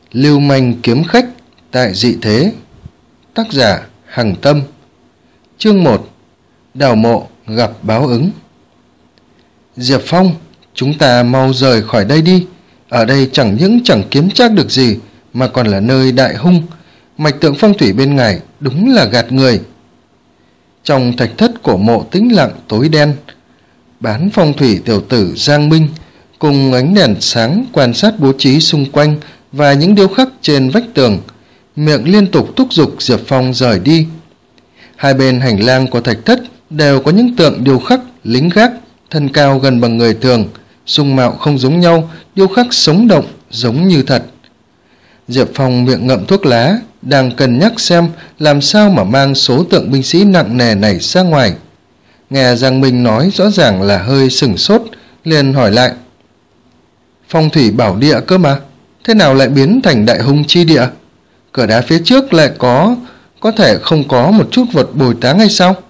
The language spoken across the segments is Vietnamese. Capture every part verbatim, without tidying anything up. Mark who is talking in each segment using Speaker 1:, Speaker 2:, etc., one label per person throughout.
Speaker 1: Lưu manh kiếm khách tại dị thế. Tác giả Hằng Tâm. Chương một. Đào mộ gặp báo ứng. Diệp Phong, chúng ta mau rời khỏi đây đi. Ở đây chẳng những chẳng kiếm trác được gì, mà còn là nơi đại hung. Mạch tượng phong thủy bên ngoài đúng là gạt người. Trong thạch thất của mộ tĩnh lặng tối đen, bán phong thủy tiểu tử Giang Minh cùng ánh đèn sáng quan sát bố trí xung quanh và những điêu khắc trên vách tường, miệng liên tục thúc giục Diệp Phong rời đi. Hai bên hành lang của thạch thất đều có những tượng điêu khắc lính gác, thân cao gần bằng người thường, dung mạo không giống nhau, điêu khắc sống động giống như thật. Diệp Phong miệng ngậm thuốc lá, đang cân nhắc xem làm sao mà mang số tượng binh sĩ nặng nề này ra ngoài. Nghe Giang Minh nói rõ ràng là hơi sửng sốt, liền hỏi lại: Phong thủy bảo địa cơ mà, thế nào lại biến thành đại hung chi địa? Cửa đá phía trước lại có có thể không có một chút vật bồi táng hay sao?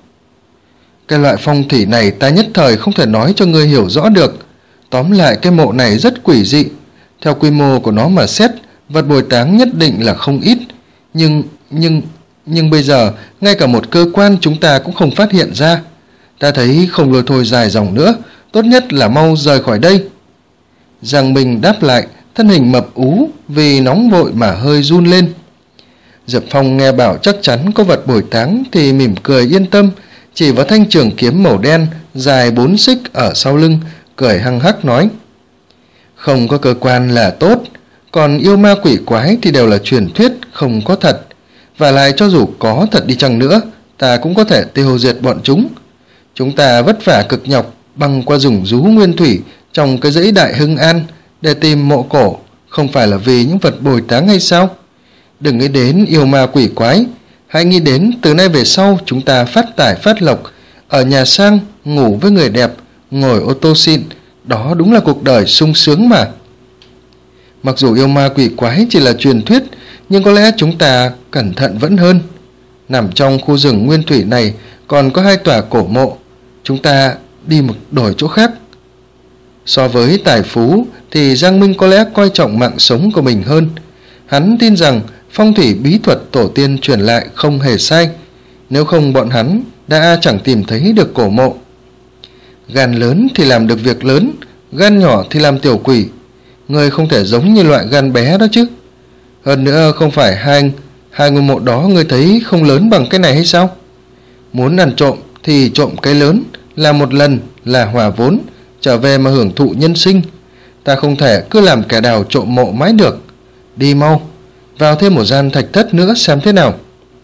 Speaker 1: Cái loại phong thủy này ta nhất thời không thể nói cho ngươi hiểu rõ được. Tóm lại cái mộ này rất quỷ dị. Theo quy mô của nó mà xét, vật bồi táng nhất định là không ít. Nhưng, nhưng, nhưng bây giờ, ngay cả một cơ quan chúng ta cũng không phát hiện ra. Ta thấy không lôi thôi dài dòng nữa, tốt nhất là mau rời khỏi đây. Giang Minh đáp lại, thân hình mập ú vì nóng vội mà hơi run lên. Diệp Phong nghe bảo chắc chắn có vật bồi táng thì mỉm cười yên tâm, chỉ vào thanh trường kiếm màu đen dài bốn xích ở sau lưng, cười hăng hắc nói: Không có cơ quan là tốt, còn yêu ma quỷ quái thì đều là truyền thuyết, không có thật. Và lại cho dù có thật đi chăng nữa, ta cũng có thể tiêu diệt bọn chúng. Chúng ta vất vả cực nhọc băng qua rừng rú nguyên thủy trong cái dãy Đại Hưng An để tìm mộ cổ, không phải là vì những vật bồi táng hay sao? Đừng nghĩ đến yêu ma quỷ quái, hãy nghĩ đến từ nay về sau chúng ta phát tài phát lộc, ở nhà sang, ngủ với người đẹp, ngồi ô tô xịn, đó đúng là cuộc đời sung sướng mà. Mặc dù yêu ma quỷ quái chỉ là truyền thuyết, nhưng có lẽ chúng ta cẩn thận vẫn hơn. Nằm trong khu rừng nguyên thủy này còn có hai tòa cổ mộ, chúng ta đi một đổi chỗ khác. So với tài phú thì Giang Minh có lẽ coi trọng mạng sống của mình hơn. Hắn tin rằng phong thủy bí thuật tổ tiên truyền lại không hề sai, nếu không bọn hắn đã chẳng tìm thấy được cổ mộ. Gan lớn thì làm được việc lớn, gan nhỏ thì làm tiểu quỷ. Người không thể giống như loại gan bé đó chứ. Hơn nữa không phải hai, hai ngôi mộ đó người thấy không lớn bằng cái này hay sao? Muốn ăn trộm thì trộm cái lớn, làm một lần là hòa vốn, trở về mà hưởng thụ nhân sinh. Ta không thể cứ làm kẻ đào trộm mộ mãi được. Đi mau, vào thêm một gian thạch thất nữa xem thế nào.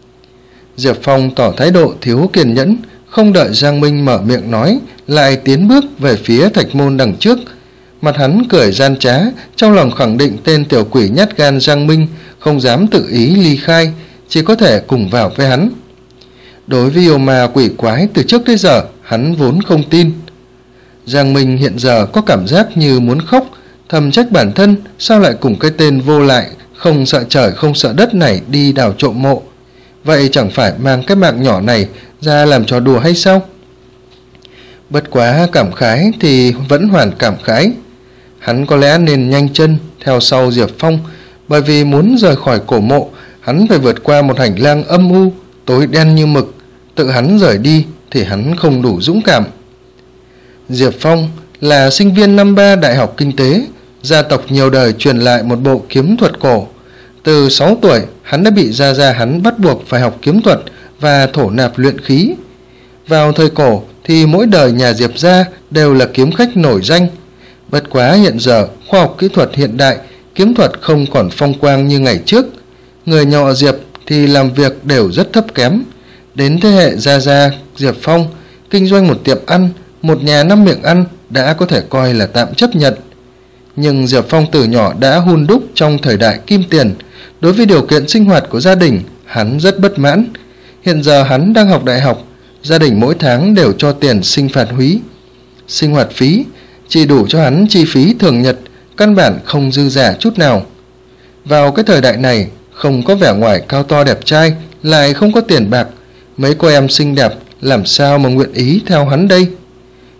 Speaker 1: Diệp Phong tỏ thái độ thiếu kiên nhẫn, không đợi Giang Minh mở miệng nói, lại tiến bước về phía thạch môn đằng trước. Mặt hắn cười gian trá, trong lòng khẳng định tên tiểu quỷ nhát gan Giang Minh không dám tự ý ly khai, chỉ có thể cùng vào với hắn. Đối với yêu ma quỷ quái từ trước tới giờ, hắn vốn không tin. Giang Minh hiện giờ có cảm giác như muốn khóc, thầm trách bản thân sao lại cùng cái tên vô lại, không sợ trời không sợ đất này đi đào trộm mộ. Vậy chẳng phải mang cái mạng nhỏ này ra làm trò đùa hay sao? Bất quá cảm khái thì vẫn hoàn cảm khái. Hắn có lẽ nên nhanh chân theo sau Diệp Phong, bởi vì muốn rời khỏi cổ mộ, hắn phải vượt qua một hành lang âm u, tối đen như mực. Tự hắn rời đi thì hắn không đủ dũng cảm. Diệp Phong là sinh viên năm ba Đại học Kinh tế, gia tộc nhiều đời truyền lại một bộ kiếm thuật cổ. Từ sáu tuổi, hắn đã bị gia gia hắn bắt buộc phải học kiếm thuật và thổ nạp luyện khí. Vào thời cổ thì mỗi đời nhà Diệp gia đều là kiếm khách nổi danh. Bất quá hiện giờ, khoa học kỹ thuật hiện đại, kiếm thuật không còn phong quang như ngày trước. Người nhà họ Diệp thì làm việc đều rất thấp kém. Đến thế hệ gia gia Diệp Phong, kinh doanh một tiệm ăn, một nhà năm miệng ăn đã có thể coi là tạm chấp nhận. Nhưng Diệp Phong từ nhỏ đã hun đúc trong thời đại kim tiền. Đối với điều kiện sinh hoạt của gia đình, hắn rất bất mãn. Hiện giờ hắn đang học đại học, gia đình mỗi tháng đều cho tiền sinh phạt húy, sinh hoạt phí, chỉ đủ cho hắn chi phí thường nhật, căn bản không dư giả chút nào. Vào cái thời đại này, không có vẻ ngoài cao to đẹp trai, lại không có tiền bạc, mấy cô em xinh đẹp làm sao mà nguyện ý theo hắn đây?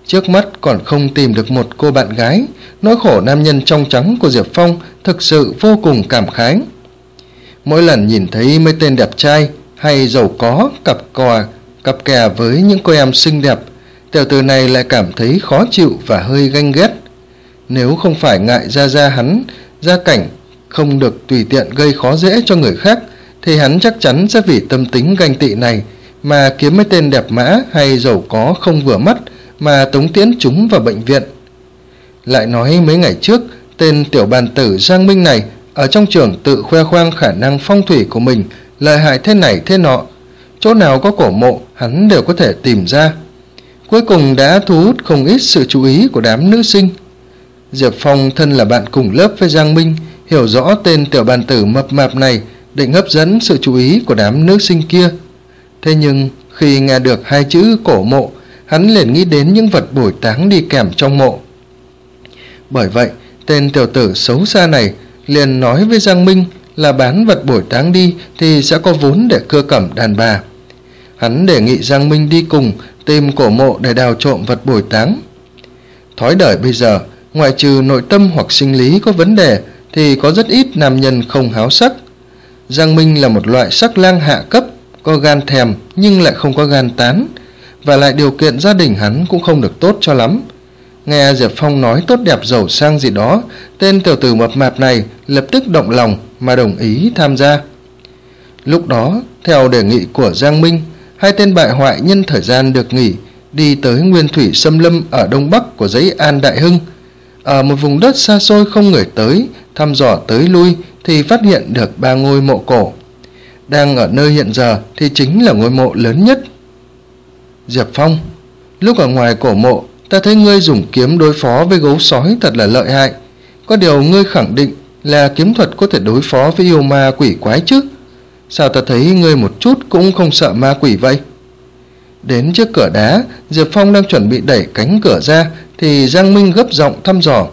Speaker 1: Trước mắt còn không tìm được một cô bạn gái, nỗi khổ nam nhân trong trắng của Diệp Phong thực sự vô cùng cảm khái. Mỗi lần nhìn thấy mấy tên đẹp trai hay giàu có cặp cò cặp kè với những cô em xinh đẹp, tiểu tử này lại cảm thấy khó chịu và hơi ganh ghét. Nếu không phải ngại gia gia hắn gia cảnh không được tùy tiện gây khó dễ cho người khác, thì hắn chắc chắn sẽ vì tâm tính ganh tị này mà kiếm mấy tên đẹp mã hay giàu có không vừa mắt mà tống tiễn chúng vào bệnh viện. Lại nói mấy ngày trước, tên tiểu bàn tử Giang Minh này ở trong trường tự khoe khoang khả năng phong thủy của mình lợi hại thế này thế nọ, chỗ nào có cổ mộ hắn đều có thể tìm ra, cuối cùng đã thu hút không ít sự chú ý của đám nữ sinh. Diệp Phong thân là bạn cùng lớp với Giang Minh, hiểu rõ tên tiểu bàn tử mập mạp này định hấp dẫn sự chú ý của đám nữ sinh kia. Thế nhưng khi nghe được hai chữ cổ mộ, hắn liền nghĩ đến những vật bồi táng đi kèm trong mộ. Bởi vậy, tên tiểu tử xấu xa này liền nói với Giang Minh là bán vật bồi táng đi thì sẽ có vốn để cưa cẩm đàn bà. Hắn đề nghị Giang Minh đi cùng tìm cổ mộ để đào trộm vật bồi táng. Thói đời bây giờ, ngoại trừ nội tâm hoặc sinh lý có vấn đề thì có rất ít nam nhân không háo sắc. Giang Minh là một loại sắc lang hạ cấp, có gan thèm nhưng lại không có gan tán, và lại điều kiện gia đình hắn cũng không được tốt cho lắm. Nghe Diệp Phong nói tốt đẹp giàu sang gì đó, tên tiểu tử mập mạp này lập tức động lòng mà đồng ý tham gia. Lúc đó, theo đề nghị của Giang Minh, hai tên bại hoại nhân thời gian được nghỉ đi tới Nguyên Thủy Xâm Lâm ở đông bắc của dãy An Đại Hưng. Ở một vùng đất xa xôi không người tới, thăm dò tới lui thì phát hiện được ba ngôi mộ cổ. Đang ở nơi hiện giờ thì chính là ngôi mộ lớn nhất. Diệp Phong, lúc ở ngoài cổ mộ, ta thấy ngươi dùng kiếm đối phó với gấu sói thật là lợi hại. Có điều ngươi khẳng định là kiếm thuật có thể đối phó với yêu ma quỷ quái chứ? Sao ta thấy ngươi một chút cũng không sợ ma quỷ vậy? Đến trước cửa đá, Diệp Phong đang chuẩn bị đẩy cánh cửa ra thì Giang Minh gấp giọng thăm dò.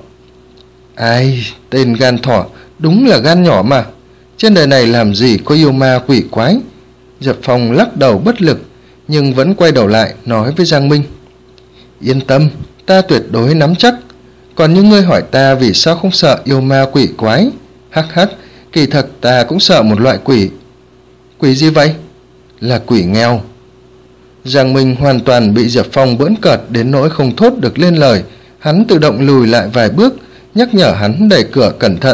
Speaker 1: Ai, tên gan thỏ, đúng là gan nhỏ mà. Trên đời này làm gì có yêu ma quỷ quái? Diệp Phong lắc đầu bất lực, nhưng vẫn quay đầu lại nói với Giang Minh. Yên tâm, ta tuyệt đối nắm chắc. Còn như ngươi hỏi ta vì sao không sợ yêu ma quỷ quái? Hắc hắc, kỳ thật ta cũng sợ một loại quỷ. Quỷ gì vậy? Là quỷ nghèo. Giang Minh hoàn toàn bị Diệp Phong bỡn cợt đến nỗi không thốt được lên lời. Hắn tự động lùi lại vài bước, nhắc nhở hắn đẩy cửa cẩn thận.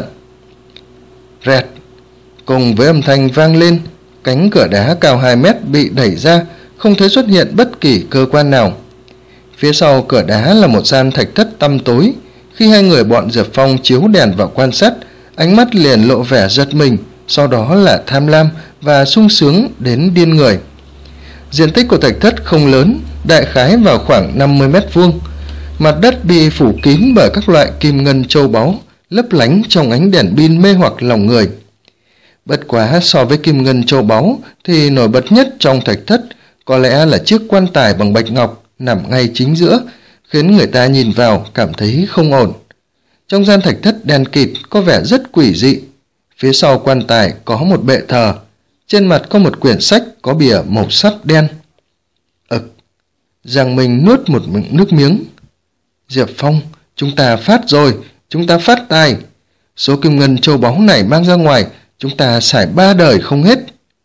Speaker 1: Rẹt, cùng với âm thanh vang lên, cánh cửa đá cao hai mét bị đẩy ra, không thấy xuất hiện bất kỳ cơ quan nào. Phía sau cửa đá là một gian thạch thất tăm tối. Khi hai người bọn Diệp Phong chiếu đèn vào quan sát, ánh mắt liền lộ vẻ giật mình, sau đó là tham lam và sung sướng đến điên người. Diện tích của thạch thất không lớn, đại khái vào khoảng năm mươi mét vuông. Mặt đất bị phủ kín bởi các loại kim ngân châu báu, lấp lánh trong ánh đèn pin mê hoặc lòng người. Bất quá so với kim ngân châu báu thì nổi bật nhất trong thạch thất có lẽ là chiếc quan tài bằng bạch ngọc nằm ngay chính giữa, khiến người ta nhìn vào cảm thấy không ổn. Trong gian thạch thất đen kịt có vẻ rất quỷ dị. Phía sau quan tài có một bệ thờ, trên mặt có một quyển sách có bìa màu sắt đen. Ực, Giang Minh nuốt một nước miếng. Diệp Phong, chúng ta phát rồi, chúng ta phát tài. Số kim ngân châu báu này mang ra ngoài, chúng ta xài ba đời không hết.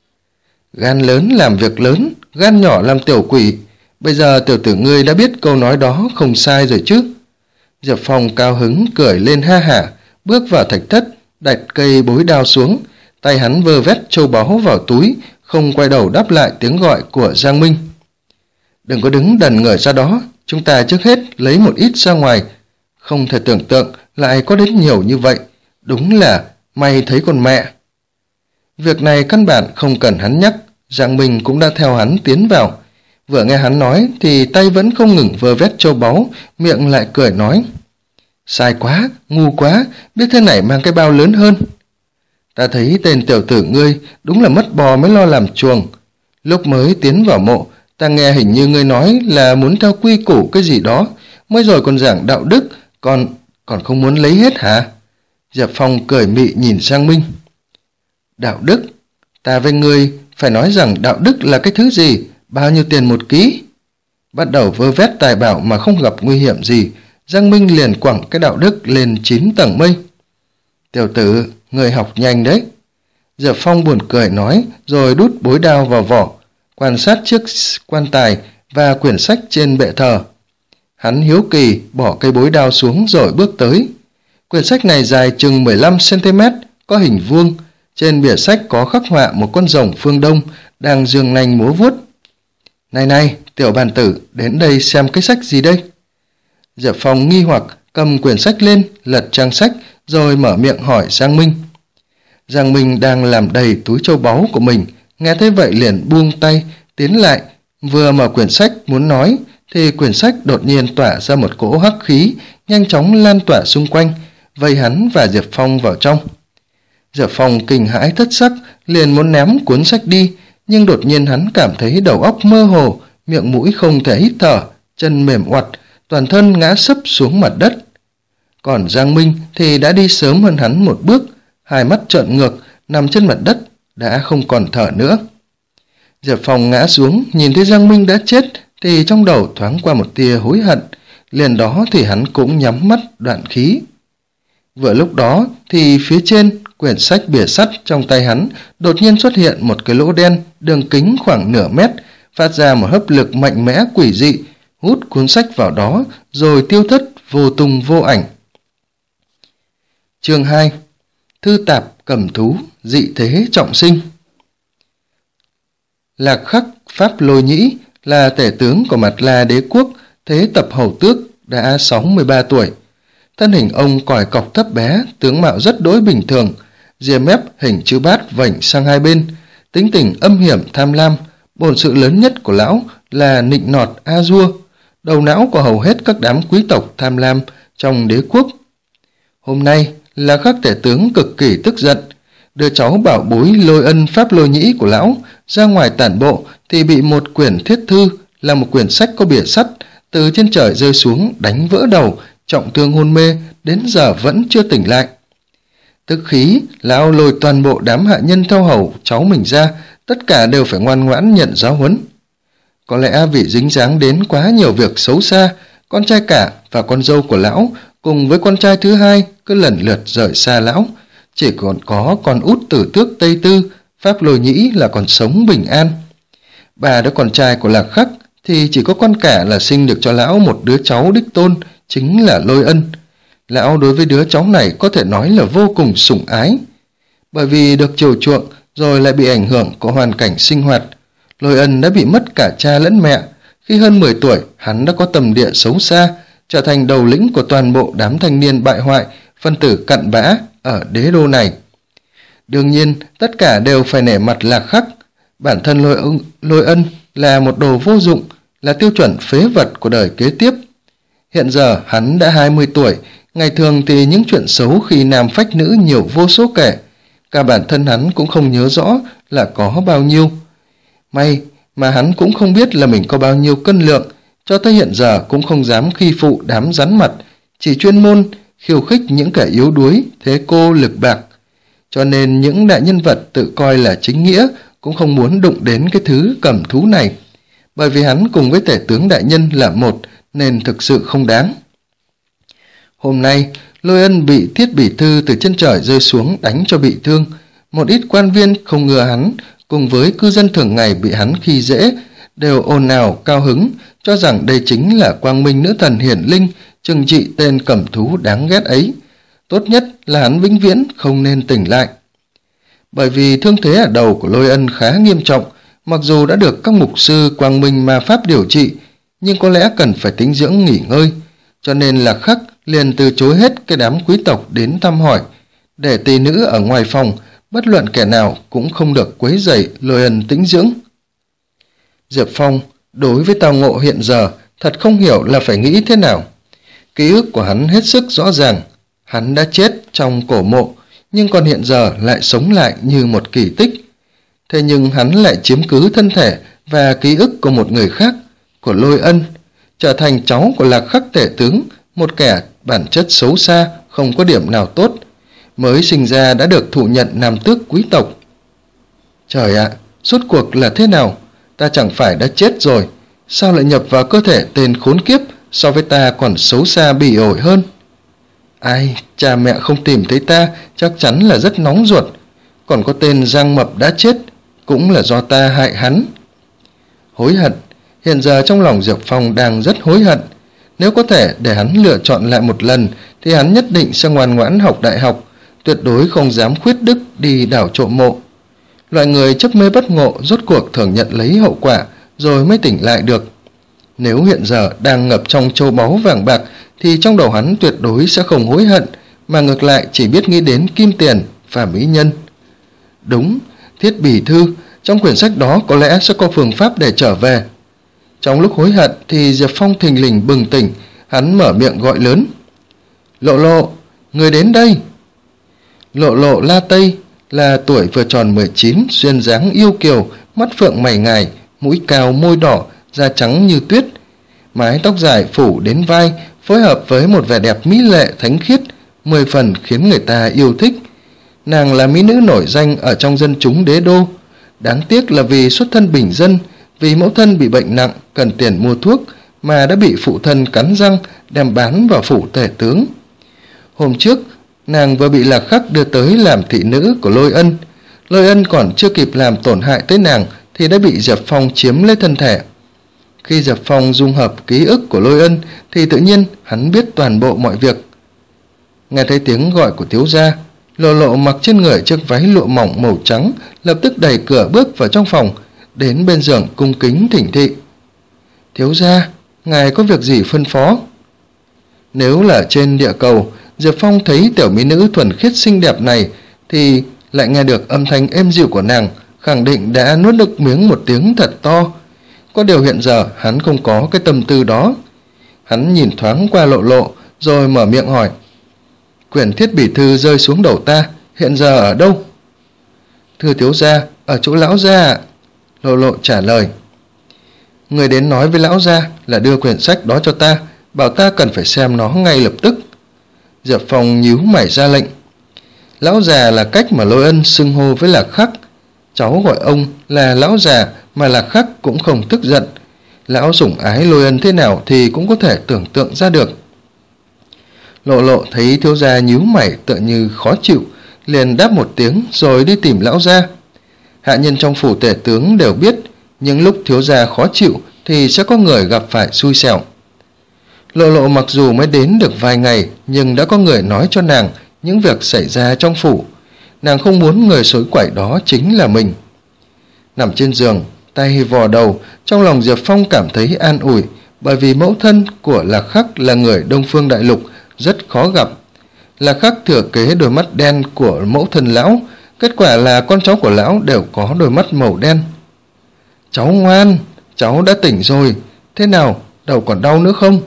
Speaker 1: Gan lớn làm việc lớn, gan nhỏ làm tiểu quỷ. Bây giờ tiểu tử ngươi đã biết câu nói đó không sai rồi chứ? Diệp Phong cao hứng cười lên ha hả, bước vào thạch thất, đặt cây bối đao xuống, tay hắn vơ vét châu báu vào túi, không quay đầu đáp lại tiếng gọi của Giang Minh. Đừng có đứng đần người ra đó, chúng ta trước hết lấy một ít ra ngoài. Không thể tưởng tượng lại có đến nhiều như vậy, đúng là may thấy con mẹ. Việc này căn bản không cần hắn nhắc, Giang Minh cũng đã theo hắn tiến vào. Vừa nghe hắn nói thì tay vẫn không ngừng vơ vét châu báu, miệng lại cười nói. Sai quá, ngu quá, biết thế này mang cái bao lớn hơn. Ta thấy tên tiểu tử ngươi đúng là mất bò mới lo làm chuồng. Lúc mới tiến vào mộ, ta nghe hình như ngươi nói là muốn theo quy củ cái gì đó, mới rồi còn giảng đạo đức, còn còn không muốn lấy hết hả? Diệp Phong cười mị nhìn Giang Minh. Đạo đức? Ta với ngươi phải nói rằng đạo đức là cái thứ gì, bao nhiêu tiền một ký? Bắt đầu vơ vét tài bảo mà không gặp nguy hiểm gì, Giang Minh liền quẳng cái đạo đức lên chín tầng mây. Tiểu tử, người học nhanh đấy. Diệp Phong buồn cười nói, rồi đút bối đao vào vỏ, quan sát chiếc quan tài và quyển sách trên bệ thờ. Hắn hiếu kỳ bỏ cây bối đao xuống rồi bước tới. Quyển sách này dài chừng mười lăm xăng ti mét, có hình vuông. Trên bìa sách có khắc họa một con rồng phương Đông đang giương nanh múa vuốt. Này này, tiểu bàn tử, đến đây xem cái sách gì đây? Diệp Phong nghi hoặc cầm quyển sách lên, lật trang sách, rồi mở miệng hỏi Giang Minh. Giang Minh đang làm đầy túi châu báu của mình, nghe thấy vậy liền buông tay, tiến lại, vừa mở quyển sách muốn nói, thì quyển sách đột nhiên tỏa ra một cỗ hắc khí, nhanh chóng lan tỏa xung quanh, vây hắn và Diệp Phong vào trong. Diệp Phong kinh hãi thất sắc, liền muốn ném cuốn sách đi, nhưng đột nhiên hắn cảm thấy đầu óc mơ hồ, miệng mũi không thể hít thở, chân mềm oặt, toàn thân ngã sấp xuống mặt đất. Còn Giang Minh thì đã đi sớm hơn hắn một bước, hai mắt trợn ngược, nằm trên mặt đất, đã không còn thở nữa. Diệp Phong ngã xuống, nhìn thấy Giang Minh đã chết, thì trong đầu thoáng qua một tia hối hận, liền đó thì hắn cũng nhắm mắt đoạn khí. Vừa lúc đó thì phía trên quyển sách bìa sắt trong tay hắn đột nhiên xuất hiện một cái lỗ đen đường kính khoảng nửa mét, phát ra một hấp lực mạnh mẽ quỷ dị, hút cuốn sách vào đó rồi tiêu thất vô tung vô ảnh. Chương hai. Thư tạp cầm thú, dị thế trọng sinh. Lạc Khắc Pháp Lôi Nhĩ là tể tướng của Mạt La đế quốc, thế tập hầu tước, đã sáu mươi ba tuổi. Thân hình ông còi cọc thấp bé, tướng mạo rất đối bình thường, ria mép hình chữ bát vảnh sang hai bên, tính tình âm hiểm tham lam. Bổn sự lớn nhất của lão là nịnh nọt a dua, đầu não của hầu hết các đám quý tộc tham lam trong đế quốc. Hôm nay là Khắc tể tướng cực kỳ tức giận, đứa cháu bảo bối Lôi Ân Pháp Lôi Nhĩ của lão ra ngoài tản bộ thì bị một quyển thiết thư, là một quyển sách có bìa sắt, từ trên trời rơi xuống đánh vỡ đầu, trọng thương hôn mê, đến giờ vẫn chưa tỉnh lại. Tức khí, lão lôi toàn bộ đám hạ nhân theo hầu cháu mình ra, tất cả đều phải ngoan ngoãn nhận giáo huấn. Có lẽ vì dính dáng đến quá nhiều việc xấu xa, con trai cả và con dâu của lão cùng với con trai thứ hai cứ lần lượt rời xa lão, chỉ còn có con út tử tước Tây Tư, Pháp Lôi Nhĩ là còn sống bình an. Ba đứa con trai của Lạc Khắc thì chỉ có con cả là sinh được cho lão một đứa cháu đích tôn, chính là Lôi Ân. Lão đối với đứa cháu này có thể nói là vô cùng sủng ái. Bởi vì được chiều chuộng rồi lại bị ảnh hưởng của hoàn cảnh sinh hoạt, Lôi Ân đã bị mất cả cha lẫn mẹ. Khi hơn mười tuổi, hắn đã có tầm địa xấu xa, trở thành đầu lĩnh của toàn bộ đám thanh niên bại hoại, phân tử cặn bã ở đế đô này. Đương nhiên, tất cả đều phải nể mặt Lạc Khắc. Bản thân Lôi Ân, Lôi Ân là một đồ vô dụng, là tiêu chuẩn phế vật của đời kế tiếp. Hiện giờ hắn đã hai mươi tuổi, ngày thường thì những chuyện xấu khi nam phách nữ nhiều vô số kể, cả bản thân hắn cũng không nhớ rõ là có bao nhiêu. May mà hắn cũng không biết là mình có bao nhiêu cân lượng, cho tới hiện giờ cũng không dám khi phụ đám rắn mặt, chỉ chuyên môn khiêu khích những kẻ yếu đuối, thế cô lực bạc. Cho nên những đại nhân vật tự coi là chính nghĩa cũng không muốn đụng đến cái thứ cầm thú này, bởi vì hắn cùng với tể tướng đại nhân là một nên thực sự không đáng. Hôm nay, Lôi Ân bị thiết bỉ thư từ trên trời rơi xuống đánh cho bị thương. Một ít quan viên không ngờ hắn, cùng với cư dân thường ngày bị hắn khi dễ, đều ồn ào cao hứng, cho rằng đây chính là quang minh nữ thần hiển linh, trừng trị tên cầm thú đáng ghét ấy. Tốt nhất là hắn vĩnh viễn không nên tỉnh lại. Bởi vì thương thế ở đầu của Lôi Ân khá nghiêm trọng, mặc dù đã được các mục sư quang minh ma pháp điều trị, nhưng có lẽ cần phải tĩnh dưỡng nghỉ ngơi, cho nên là Khắc liền từ chối hết cái đám quý tộc đến thăm hỏi, để tỳ nữ ở ngoài phòng, bất luận kẻ nào cũng không được quấy rầy Lôi Ân tĩnh dưỡng. Diệp Phong đối với tao ngộ hiện giờ thật không hiểu là phải nghĩ thế nào. Ký ức của hắn hết sức rõ ràng, hắn đã chết trong cổ mộ, nhưng còn hiện giờ lại sống lại như một kỳ tích. Thế nhưng hắn lại chiếm cứ thân thể và ký ức của một người khác, của Lôi Ân, trở thành cháu của Lạc Khắc tể tướng, một kẻ bản chất xấu xa, không có điểm nào tốt, mới sinh ra đã được thụ nhận nam tước quý tộc. Trời ạ, à, suốt cuộc là thế nào? Ta chẳng phải đã chết rồi, Sao lại nhập vào cơ thể tên khốn kiếp so với ta còn xấu xa bỉ ổi hơn? Ai, cha mẹ không tìm thấy ta chắc chắn là rất nóng ruột. Còn có tên Giang Mập đã chết, cũng là do ta hại hắn. Hối hận, hiện giờ trong lòng Diệp Phong đang rất hối hận. Nếu có thể để hắn lựa chọn lại một lần thì hắn nhất định sẽ ngoan ngoãn học đại học, tuyệt đối không dám khuyết đức đi đảo trộm mộ. Loại người chấp mê bất ngộ rốt cuộc thường nhận lấy hậu quả rồi mới tỉnh lại được. Nếu hiện giờ đang ngập trong châu báu vàng bạc thì trong đầu hắn tuyệt đối sẽ không hối hận, mà ngược lại chỉ biết nghĩ đến kim tiền và mỹ nhân. Đúng, Thiết Bỉ Thư, trong quyển sách đó có lẽ sẽ có phương pháp để trở về. Trong lúc hối hận thì Diệp Phong thình lình bừng tỉnh, hắn mở miệng gọi lớn. Lộ Lộ, người đến đây. Lộ Lộ La Tây là tuổi vừa tròn mười chín, duyên dáng yêu kiều, mắt phượng mày ngài, mũi cao môi đỏ, da trắng như tuyết, mái tóc dài phủ đến vai, phối hợp với một vẻ đẹp mỹ lệ thánh khiết, mười phần khiến người ta yêu thích. Nàng là mỹ nữ nổi danh ở trong dân chúng đế đô, đáng tiếc là vì xuất thân bình dân, vì mẫu thân bị bệnh nặng cần tiền mua thuốc mà đã bị phụ thân cắn răng đem bán vào phủ tể tướng. Hôm trước nàng vừa bị Lạc Khắc đưa tới làm thị nữ của Lôi Ân. Lôi Ân còn chưa kịp làm tổn hại tới nàng thì đã bị Diệp Phong chiếm lấy thân thể. Khi Diệp Phong dung hợp ký ức của Lôi Ân thì tự nhiên hắn biết toàn bộ mọi việc. Nghe thấy tiếng gọi của thiếu gia, Lộ Lộ mặc trên người chiếc váy lụa mỏng màu trắng, lập tức đẩy cửa bước vào trong phòng, đến bên giường cung kính thỉnh thị. Thiếu gia, ngài có việc gì phân phó? Nếu là trên địa cầu, Diệp Phong thấy tiểu mỹ nữ thuần khiết xinh đẹp này thì lại nghe được âm thanh êm dịu của nàng, khẳng định đã nuốt nước miếng một tiếng thật to. Có điều hiện giờ hắn không có cái tâm tư đó. Hắn nhìn thoáng qua Lộ Lộ rồi mở miệng hỏi. Quyển Thiết Bỉ Thư rơi xuống đầu ta, hiện giờ ở đâu? Thưa thiếu gia, ở chỗ lão gia ạ. Lộ Lộ trả lời. Người đến nói với lão gia là đưa quyển sách đó cho ta, bảo ta cần phải xem nó ngay lập tức. Diệp Phong nhíu mày ra lệnh. Lão già là cách mà Lôi Ân xưng hô với Lạc Khắc. Cháu gọi ông là lão già mà Lạc Khắc cũng không tức giận. Lão sủng ái Lôi Ân thế nào thì cũng có thể tưởng tượng ra được. Lộ Lộ thấy thiếu gia nhíu mày tựa như khó chịu, liền đáp một tiếng rồi đi tìm lão gia. Hạ nhân trong phủ tể tướng đều biết, những lúc thiếu gia khó chịu thì sẽ có người gặp phải xui xẻo. Lộ Lộ mặc dù mới đến được vài ngày nhưng đã có người nói cho nàng những việc xảy ra trong phủ. Nàng không muốn người xối quẩy đó chính là mình. Nằm trên giường, tay vò đầu, trong lòng Diệp Phong cảm thấy an ủi, bởi vì mẫu thân của Lạc Khắc là người Đông Phương Đại Lục, rất khó gặp. Lạc Khắc thừa kế đôi mắt đen của mẫu thân lão, kết quả là con cháu của lão đều có đôi mắt màu đen. Cháu ngoan, cháu đã tỉnh rồi, thế nào, đầu còn đau nữa không?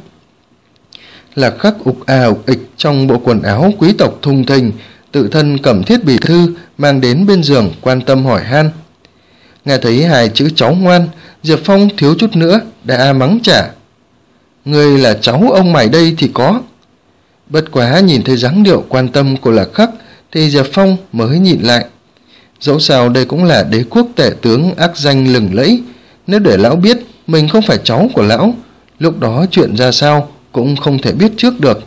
Speaker 1: Lạc Khắc ục à ục ịch trong bộ quần áo quý tộc thùng thình, tự thân cầm Thiết Bỉ Thư mang đến bên giường quan tâm hỏi han. Nghe thấy hai chữ cháu ngoan, Diệp Phong thiếu chút nữa đã mắng trả. Người là cháu ông mày đây thì có. Bất quá nhìn thấy dáng điệu quan tâm của Lạc Khắc thì Diệp Phong mới nhịn lại. Dẫu sao đây cũng là đế quốc tể tướng ác danh lừng lẫy, nếu để lão biết mình không phải cháu của lão, lúc đó chuyện ra sao cũng không thể biết trước được.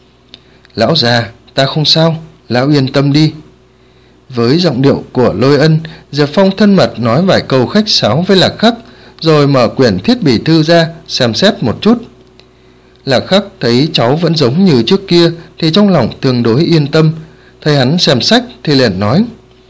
Speaker 1: Lão già, ta không sao, lão yên tâm đi. Với giọng điệu của Lôi Ân, Diệp Phong thân mật nói vài câu khách sáo với Lạc Khắc, rồi mở quyển Thiết Bỉ Thư ra xem xét một chút. Lạc Khắc thấy cháu vẫn giống như trước kia thì trong lòng tương đối yên tâm. Thấy hắn xem sách thì liền nói.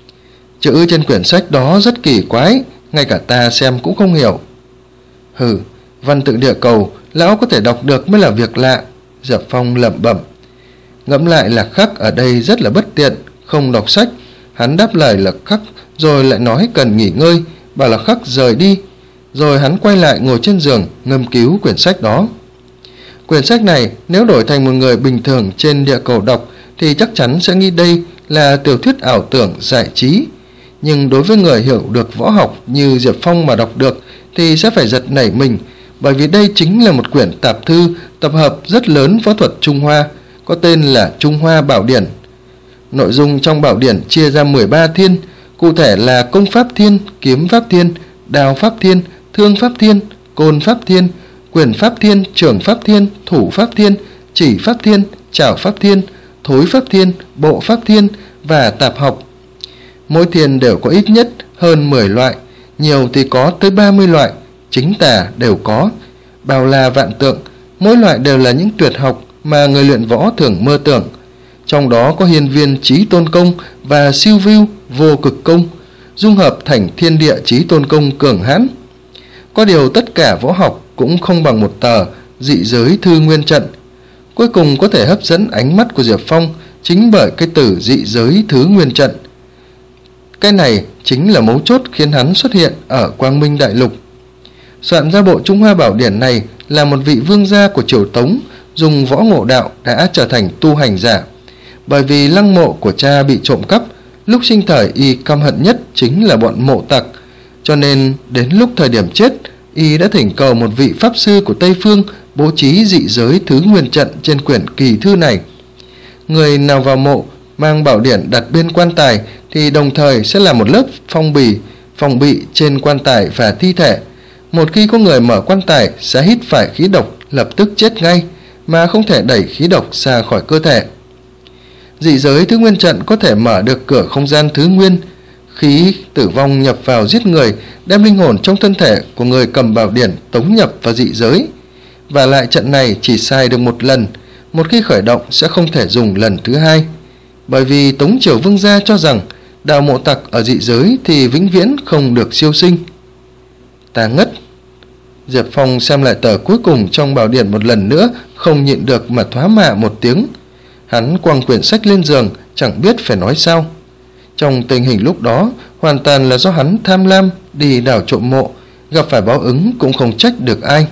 Speaker 1: Chữ trên quyển sách đó rất kỳ quái, ngay cả ta xem cũng không hiểu. Hừ, văn tự địa cầu, lão có thể đọc được mới là việc lạ. Diệp Phong lẩm bẩm. Ngẫm lại Lạc Khắc ở đây rất là bất tiện, không đọc sách. Hắn đáp lời Lạc Khắc rồi lại nói cần nghỉ ngơi, bảo Lạc Khắc rời đi. Rồi hắn quay lại ngồi trên giường ngâm cứu quyển sách đó. Quyển sách này nếu đổi thành một người bình thường trên địa cầu đọc thì chắc chắn sẽ nghĩ đây là tiểu thuyết ảo tưởng giải trí. Nhưng đối với người hiểu được võ học như Diệp Phong mà đọc được thì sẽ phải giật nảy mình, bởi vì đây chính là một quyển tạp thư tập hợp rất lớn võ thuật Trung Hoa, có tên là Trung Hoa Bảo Điển. Nội dung trong Bảo Điển chia ra mười ba thiên, cụ thể là công pháp thiên, kiếm pháp thiên, đao pháp thiên, thương pháp thiên, côn pháp thiên, quyền pháp thiên, trường pháp thiên, thủ pháp thiên, chỉ pháp thiên, trảo pháp thiên, thối pháp thiên, bộ pháp thiên và tạp học. Mỗi thiên đều có ít nhất hơn mười loại, nhiều thì có tới ba mươi loại, chính tà đều có, bao la vạn tượng, mỗi loại đều là những tuyệt học mà người luyện võ thường mơ tưởng. Trong đó có hiên viên chí tôn công và siêu view vô cực công, dung hợp thành thiên địa chí tôn công cường hãn. Có điều tất cả võ học cũng không bằng một tờ dị giới thư nguyên trận. Cuối cùng có thể hấp dẫn ánh mắt của Diệp Phong chính bởi cái từ dị giới thứ nguyên trận. Cái này chính là mấu chốt khiến hắn xuất hiện ở Quang Minh Đại Lục. Soạn ra bộ Trung Hoa Bảo Điển này là một vị vương gia của triều Tống, dùng võ ngộ đạo đã trở thành tu hành giả. Bởi vì lăng mộ của cha bị trộm cắp, lúc sinh thời y căm hận nhất chính là bọn mộ tặc, cho nên đến lúc thời điểm chết, y đã thỉnh cầu một vị pháp sư của Tây Phương bố trí dị giới thứ nguyên trận trên quyển kỳ thư này. Người nào vào mộ mang bảo điển đặt bên quan tài thì đồng thời sẽ là một lớp phong bì, phòng bị trên quan tài và thi thể. Một khi có người mở quan tài sẽ hít phải khí độc lập tức chết ngay, mà không thể đẩy khí độc ra khỏi cơ thể. Dị giới thứ nguyên trận có thể mở được cửa không gian thứ nguyên, khí tử vong nhập vào giết người, đem linh hồn trong thân thể của người cầm bảo điển tống nhập vào dị giới. Và lại trận này chỉ xài được một lần, một khi khởi động sẽ không thể dùng lần thứ hai. Bởi vì Tống Triều Vương gia cho rằng đào mộ tặc ở dị giới thì vĩnh viễn không được siêu sinh. Ta ngất. Diệp Phong xem lại tờ cuối cùng trong bảo điển một lần nữa, không nhịn được mà thoá mạ một tiếng. Hắn quăng quyển sách lên giường, chẳng biết phải nói sao. Trong tình hình lúc đó, hoàn toàn là do hắn tham lam đi đào trộm mộ, gặp phải báo ứng cũng không trách được ai.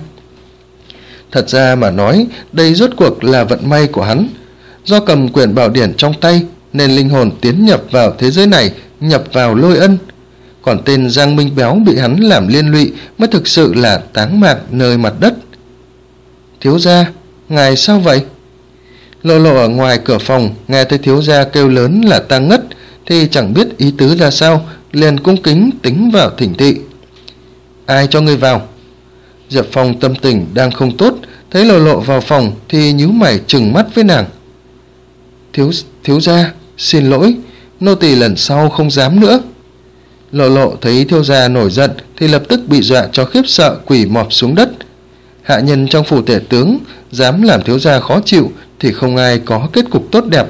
Speaker 1: Thật ra mà nói, đây rốt cuộc là vận may của hắn. Do cầm quyển bảo điển trong tay, nên linh hồn tiến nhập vào thế giới này, nhập vào Lôi Ân. Còn tên Giang Minh Béo bị hắn làm liên lụy mới thực sự là táng mạc nơi mặt đất. Thiếu gia, ngài sao vậy? Lộ Lộ ở ngoài cửa phòng nghe thấy thiếu gia kêu lớn là ta ngất thì chẳng biết ý tứ là sao, liền cung kính tính vào thỉnh thị. Ai cho ngươi vào? Diệp Phong tâm tình đang không tốt, thấy Lộ Lộ vào phòng thì nhíu mày trừng mắt với nàng. Thiếu thiếu gia, xin lỗi, nô tỳ lần sau không dám nữa. Lộ Lộ thấy thiếu gia nổi giận thì lập tức bị dọa cho khiếp sợ, quỳ mọp xuống đất. Hạ nhân trong phủ tể tướng dám làm thiếu gia khó chịu thì không ai có kết cục tốt đẹp.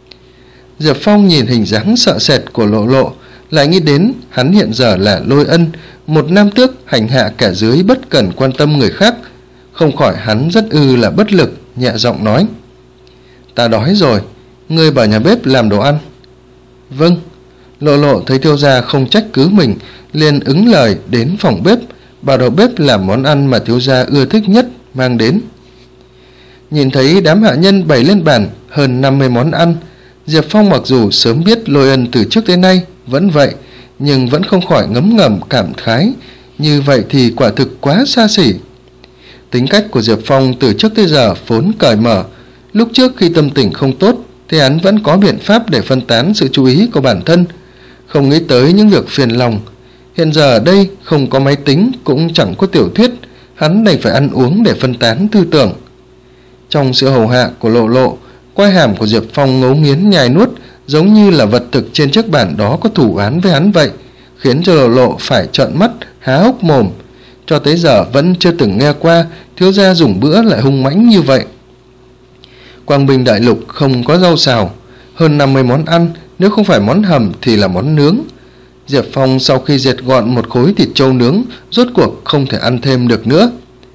Speaker 1: Diệp Phong nhìn hình dáng sợ sệt của Lộ Lộ, lại nghĩ đến hắn hiện giờ là Lôi Ân, một nam tước hành hạ kẻ dưới bất cần quan tâm người khác, không khỏi hắn rất ư là bất lực, nhẹ giọng nói: Ta đói rồi, ngươi bảo nhà bếp làm đồ ăn. Vâng. Lộ Lộ thấy thiếu gia không trách cứ mình, liền ứng lời đến phòng bếp, bảo đầu bếp làm món ăn mà thiếu gia ưa thích nhất mang đến. Nhìn thấy đám hạ nhân bày lên bàn hơn năm mươi món ăn, Diệp Phong mặc dù sớm biết Lôi Ân từ trước tới nay vẫn vậy, nhưng vẫn không khỏi ngấm ngầm cảm khái, như vậy thì quả thực quá xa xỉ. Tính cách của Diệp Phong từ trước tới giờ vốn cởi mở, lúc trước khi tâm tình không tốt thì hắn vẫn có biện pháp để phân tán sự chú ý của bản thân, không nghĩ tới những việc phiền lòng. Hiện giờ ở đây không có máy tính, cũng chẳng có tiểu thuyết, hắn đành phải ăn uống để phân tán tư tưởng. Trong sự hầu hạ của Lộ Lộ, quai hàm của Diệp Phong ngấu nghiến nhai nuốt, giống như là vật thực trên chiếc bàn đó có thủ án với hắn vậy, khiến cho Lộ Lộ phải trợn mắt há hốc mồm. Cho tới giờ vẫn chưa từng nghe qua thiếu gia dùng bữa lại hung mãnh như vậy. Quang Minh Đại Lục không có rau xào, hơn năm mươi món ăn, nếu không phải món hầm thì là món nướng. Diệp Phong sau khi diệt gọn một khối thịt trâu nướng, rốt cuộc không thể ăn thêm được nữa.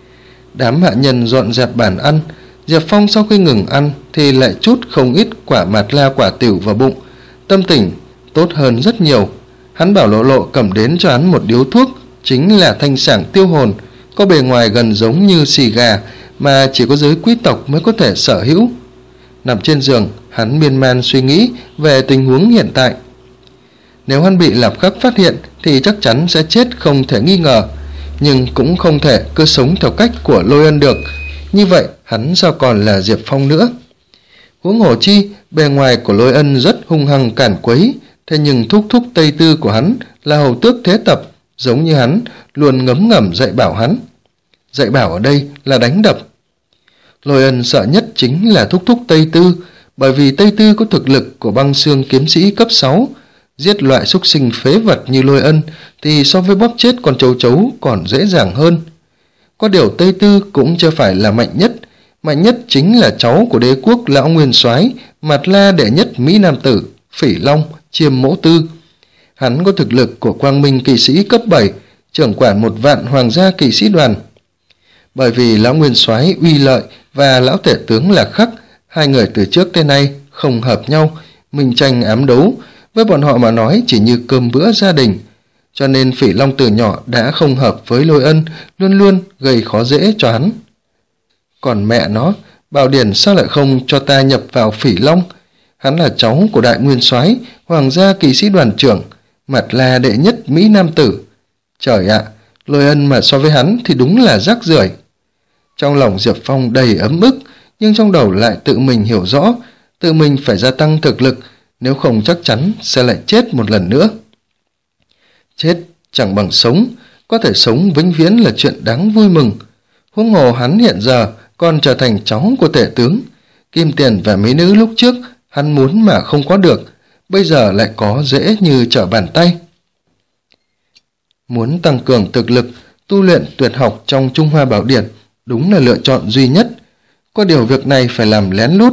Speaker 1: Đám hạ nhân dọn dẹp bàn ăn, Diệp Phong sau khi ngừng ăn thì lại chút không ít quả mạt la quả tiểu vào bụng, tâm tình tốt hơn rất nhiều. Hắn bảo Lộ Lộ cầm đến cho hắn một điếu thuốc, chính là thanh sảng tiêu hồn, có bề ngoài gần giống như xì gà mà chỉ có giới quý tộc mới có thể sở hữu. Nằm trên giường, hắn miên man suy nghĩ về tình huống hiện tại. Nếu hắn bị Lạp Khắc phát hiện thì chắc chắn sẽ chết không thể nghi ngờ, nhưng cũng không thể cứ sống theo cách của Lôi Ân được. Như vậy hắn sao còn là Diệp Phong nữa? Huống hồ chi bề ngoài của Lôi Ân rất hung hăng cản quấy, thế nhưng thúc thúc Tây Tư của hắn là hầu tước Thế Tập, giống như hắn, luôn ngấm ngầm dạy bảo hắn. dạy bảo ở đây là đánh đập. Lôi Ân sợ nhất chính là thúc thúc Tây Tư, bởi vì Tây Tư có thực lực của băng xương kiếm sĩ cấp sáu, giết loại súc sinh phế vật như Lôi Ân thì so với bóp chết con châu chấu còn dễ dàng hơn. Có điều Tây Tư cũng chưa phải là mạnh nhất, mạnh nhất chính là cháu của đế quốc lão nguyên soái, Mạt La đệ nhất Mỹ Nam tử, Phỉ Long, Chiêm Mỗ Tư. Hắn có thực lực của Quang Minh kỵ sĩ cấp bảy, trưởng quản một vạn hoàng gia kỵ sĩ đoàn. Bởi vì lão nguyên soái Uy Lợi và lão tể tướng Lạc Khắc, hai người từ trước tới nay không hợp nhau, minh tranh ám đấu, với bọn họ mà nói chỉ như cơm bữa gia đình. Cho nên Phỉ Long từ nhỏ đã không hợp với Lôi Ân, luôn luôn gây khó dễ cho hắn. Còn mẹ nó, Bảo Điển sao lại không cho ta nhập vào Phỉ Long? Hắn là cháu của đại nguyên soái, hoàng gia kỵ sĩ đoàn trưởng, Mạt La đệ nhất Mỹ Nam tử. Trời ạ, Lôi Ân mà so với hắn thì đúng là rác rưởi. Trong lòng Diệp Phong đầy ấm ức, nhưng trong đầu lại tự mình hiểu rõ, tự mình phải gia tăng thực lực, nếu không chắc chắn sẽ lại chết một lần nữa. Chết chẳng bằng sống, có thể sống vĩnh viễn là chuyện đáng vui mừng. Huống hồ hắn hiện giờ còn trở thành cháu của tể tướng. Kim tiền và mỹ nữ lúc trước hắn muốn mà không có được, bây giờ lại có dễ như trở bàn tay. Muốn tăng cường thực lực, tu luyện tuyệt học trong Trung Hoa Bảo Điển đúng là lựa chọn duy nhất. Có điều việc này phải làm lén lút.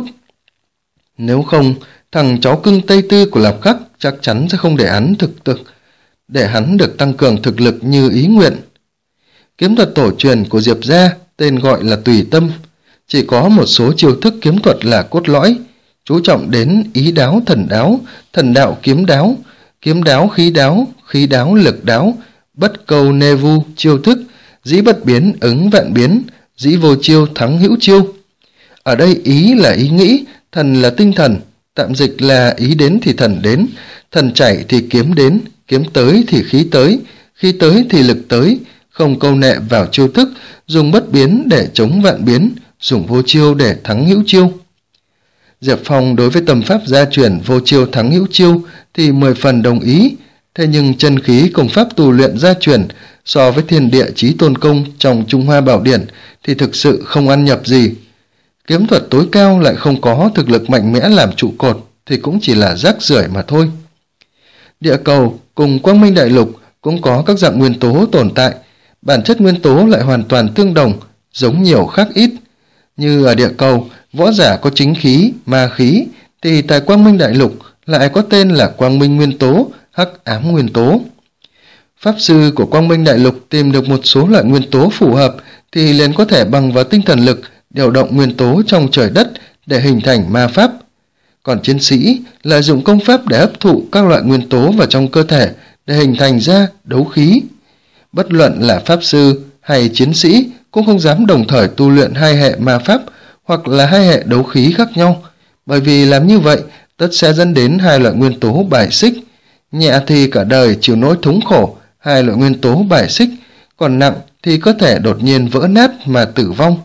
Speaker 1: Nếu không, thằng cháu cưng Tây Tư của Lạp Khắc chắc chắn sẽ không để hắn thực thực, để hắn được tăng cường thực lực như ý nguyện. Kiếm thuật tổ truyền của Diệp gia tên gọi là Tùy Tâm, chỉ có một số chiêu thức kiếm thuật là cốt lõi, chú trọng đến ý đáo thần đáo, thần đạo kiếm đáo, kiếm đáo khí đáo, khí đáo lực đáo, bất câu nê vu chiêu thức, dĩ bất biến ứng vạn biến, dĩ vô chiêu thắng hữu chiêu. Ở đây ý là ý nghĩ, thần là tinh thần, tạm dịch là ý đến thì thần đến, thần chảy thì kiếm đến, kiếm tới thì khí tới, khí tới thì lực tới, không câu nệ vào chiêu thức, dùng bất biến để chống vạn biến, dùng vô chiêu để thắng hữu chiêu. Diệp Phong đối với tâm pháp gia truyền vô chiêu thắng hữu chiêu thì mười phần đồng ý, thế nhưng chân khí công pháp tu luyện gia truyền so với thiên địa chí tôn công trong Trung Hoa Bảo Điển thì thực sự không ăn nhập gì. Kiếm thuật tối cao lại không có thực lực mạnh mẽ làm trụ cột thì cũng chỉ là rác rưởi mà thôi. Địa cầu cùng Quang Minh Đại Lục cũng có các dạng nguyên tố tồn tại, bản chất nguyên tố lại hoàn toàn tương đồng, giống nhiều khác ít. Như ở địa cầu, võ giả có chính khí, ma khí, thì tại Quang Minh Đại Lục lại có tên là Quang Minh Nguyên Tố, Hắc Ám Nguyên Tố. Pháp sư của Quang Minh Đại Lục tìm được một số loại nguyên tố phù hợp thì liền có thể bằng vào tinh thần lực điều động nguyên tố trong trời đất để hình thành ma pháp. Còn chiến sĩ lợi dụng công pháp để hấp thụ các loại nguyên tố vào trong cơ thể để hình thành ra đấu khí. Bất luận là pháp sư hay chiến sĩ cũng không dám đồng thời tu luyện hai hệ ma pháp hoặc là hai hệ đấu khí khác nhau, bởi vì làm như vậy tất sẽ dẫn đến hai loại nguyên tố bài xích. Nhẹ thì cả đời chịu nỗi thống khổ hai loại nguyên tố bài xích, còn nặng thì có thể đột nhiên vỡ nát mà tử vong.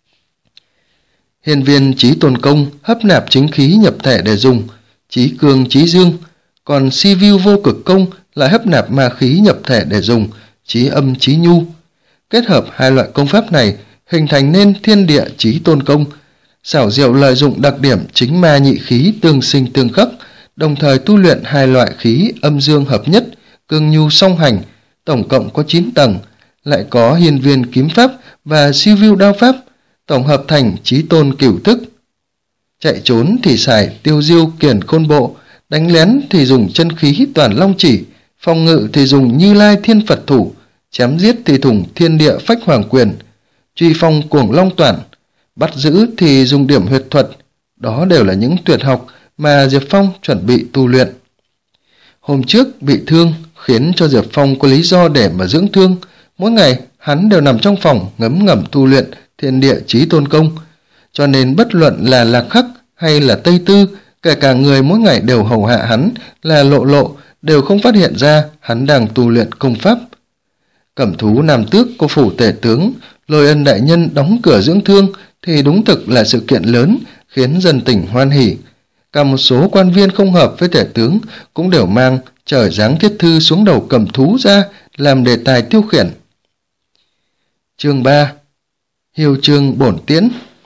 Speaker 1: Hiên viên chí tôn công hấp nạp chính khí nhập thể để dùng, chí cương chí dương, còn si viu vô cực công lại hấp nạp ma khí nhập thể để dùng, chí âm chí nhu. Kết hợp hai loại công pháp này hình thành nên thiên địa chí tôn công, xảo diệu lợi dụng đặc điểm chính ma nhị khí tương sinh tương khắc, đồng thời tu luyện hai loại khí âm dương hợp nhất, cương nhu song hành, tổng cộng có chín tầng, lại có hiên viên kiếm pháp và si viu đao pháp, tổng hợp thành chí tôn cửu thức. Chạy trốn thì xài tiêu diêu kiền khôn bộ, đánh lén thì dùng chân khí toàn long chỉ, phòng ngự thì dùng Như Lai thiên Phật thủ, chém giết thì thủng thiên địa phách hoàng quyền, truy phong cuồng long toản, bắt giữ thì dùng điểm huyệt thuật. Đó đều là những tuyệt học mà Diệp Phong chuẩn bị tu luyện. Hôm trước bị thương khiến cho Diệp Phong có lý do để mà dưỡng thương. Mỗi ngày hắn đều nằm trong phòng ngấm ngầm tu luyện thiên địa chí tôn công, cho nên bất luận là Lạc Khắc hay là Tây Tư, kể cả người mỗi ngày đều hầu hạ hắn là Lộ Lộ, đều không phát hiện ra hắn đang tu luyện công pháp. Cẩm thú nam tước của phủ tể tướng, Lôi Ân đại nhân đóng cửa dưỡng thương thì đúng thực là sự kiện lớn, khiến dân tỉnh hoan hỉ. Cả một số quan viên không hợp với tể tướng cũng đều mang trời giáng thiết thư xuống đầu Cẩm thú ra làm đề tài tiêu khiển. Chương ba. Hiêu chương bổn tiễn.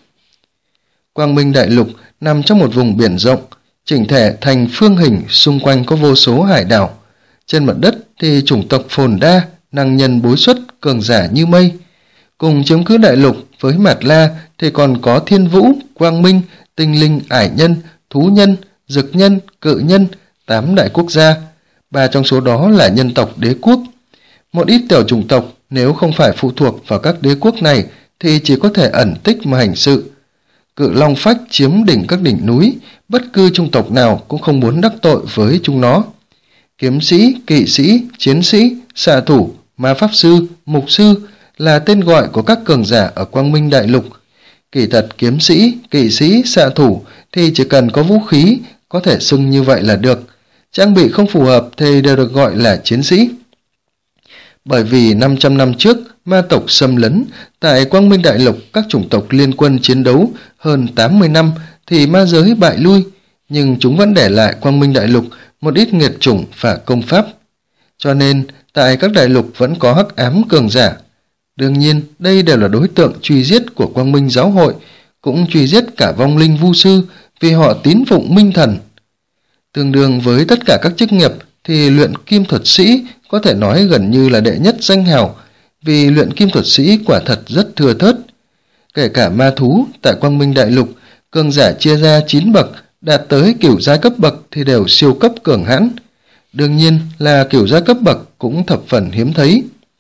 Speaker 1: Quang Minh Đại Lục nằm trong một vùng biển rộng, chỉnh thể thành phương hình, xung quanh có vô số hải đảo. Trên mặt đất thì chủng tộc phồn đa, năng nhân bối xuất, cường giả như mây. Cùng chiếm cứ đại lục với Mạt La thì còn có Thiên Vũ, Quang Minh, Tinh Linh, Ải Nhân, Thú Nhân, Dực Nhân, Cự Nhân, tám đại quốc gia. Ba trong số đó là nhân tộc đế quốc. Một ít tiểu chủng tộc nếu không phải phụ thuộc vào các đế quốc này thì chỉ có thể ẩn tích mà hành sự. Cự Long Phách chiếm đỉnh các đỉnh núi, bất cứ chủng tộc nào cũng không muốn đắc tội với chúng nó. Kiếm sĩ, kỵ sĩ, chiến sĩ, xạ thủ, ma pháp sư, mục sư là tên gọi của các cường giả ở Quang Minh Đại Lục. Kỳ thật kiếm sĩ, kỵ sĩ, xạ thủ thì chỉ cần có vũ khí có thể xưng như vậy là được. Trang bị không phù hợp thì đều được gọi là chiến sĩ. Bởi vì năm trăm năm trước ma tộc xâm lấn, tại Quang Minh Đại Lục các chủng tộc liên quân chiến đấu hơn tám mươi năm thì ma giới bại lui, nhưng chúng vẫn để lại Quang Minh Đại Lục một ít nghiệt chủng và công pháp. Cho nên tại các đại lục vẫn có hắc ám cường giả. Đương nhiên đây đều là đối tượng truy giết của Quang Minh Giáo hội, cũng truy giết cả vong linh vu sư vì họ tín phụng minh thần. Tương đương với tất cả các chức nghiệp thì luyện kim thuật sĩ có thể nói gần như là đệ nhất danh hào, vì luyện kim thuật sĩ quả thật rất thưa thớt. Kể cả ma thú tại Quang Minh Đại Lục, cường giả chia ra chín bậc, đạt tới cửu giai cấp bậc thì đều siêu cấp cường hãn. Đương nhiên là cửu giai cấp bậc cũng thập phần hiếm thấy.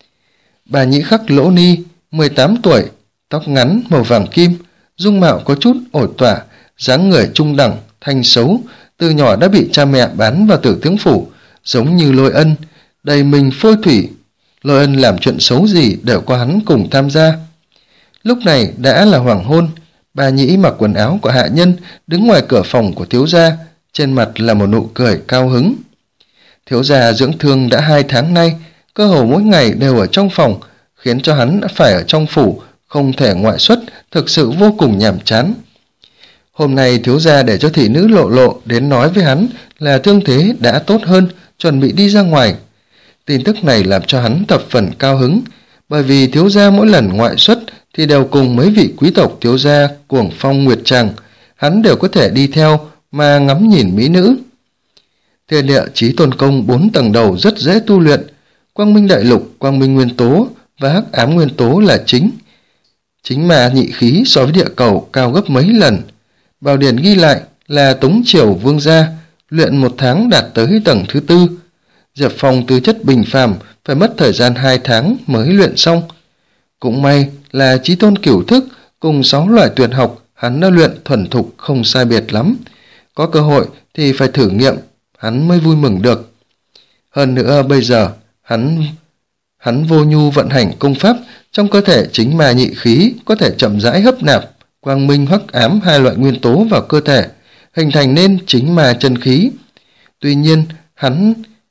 Speaker 1: Bà Nhĩ Khắc Lỗ Ni, mười tám tuổi, tóc ngắn màu vàng kim, dung mạo có chút ổi tỏa, dáng người trung đẳng, thanh xấu, từ nhỏ đã bị cha mẹ bán vào Tử Tướng phủ, giống như Lôi Ân, đầy mình phôi thủy. Lôi Ân làm chuyện xấu gì đều có hắn cùng tham gia. Lúc này đã là hoàng hôn, bà Nhĩ mặc quần áo của hạ nhân, đứng ngoài cửa phòng của thiếu gia, trên mặt là một nụ cười cao hứng. Thiếu gia dưỡng thương đã hai tháng nay, cơ hồ mỗi ngày đều ở trong phòng, khiến cho hắn đã phải ở trong phủ, không thể ngoại xuất, thực sự vô cùng nhàm chán. Hôm nay thiếu gia để cho thị nữ Lộ Lộ đến nói với hắn là thương thế đã tốt hơn, chuẩn bị đi ra ngoài. Tin tức này làm cho hắn thập phần cao hứng, bởi vì thiếu gia mỗi lần ngoại xuất thì đều cùng mấy vị quý tộc thiếu gia Cuồng Phong Nguyệt Tràng, hắn đều có thể đi theo mà ngắm nhìn mỹ nữ. Thiên địa chí tôn công bốn tầng đầu rất dễ tu luyện, Quang Minh Đại Lục, Quang Minh Nguyên Tố và Hắc Ám Nguyên Tố là chính. Chính mà nhị khí so với địa cầu cao gấp mấy lần. Bảo điển ghi lại là Tống Triều Vương gia luyện một tháng đạt tới tầng thứ tư. Diệp Phong tư chất bình phàm, phải mất thời gian hai tháng mới luyện xong. Cũng may là chí tôn cửu thức cùng sáu loại tuyệt học hắn đã luyện thuần thục không sai biệt lắm. Có cơ hội thì phải thử nghiệm, hắn mới vui mừng được. Hơn nữa bây giờ hắn hắn vô nhu vận hành công pháp, trong cơ thể chính mà nhị khí có thể chậm rãi hấp nạp quang minh hắc ám hai loại nguyên tố vào cơ thể, hình thành nên chính mà chân khí. Tuy nhiên hắn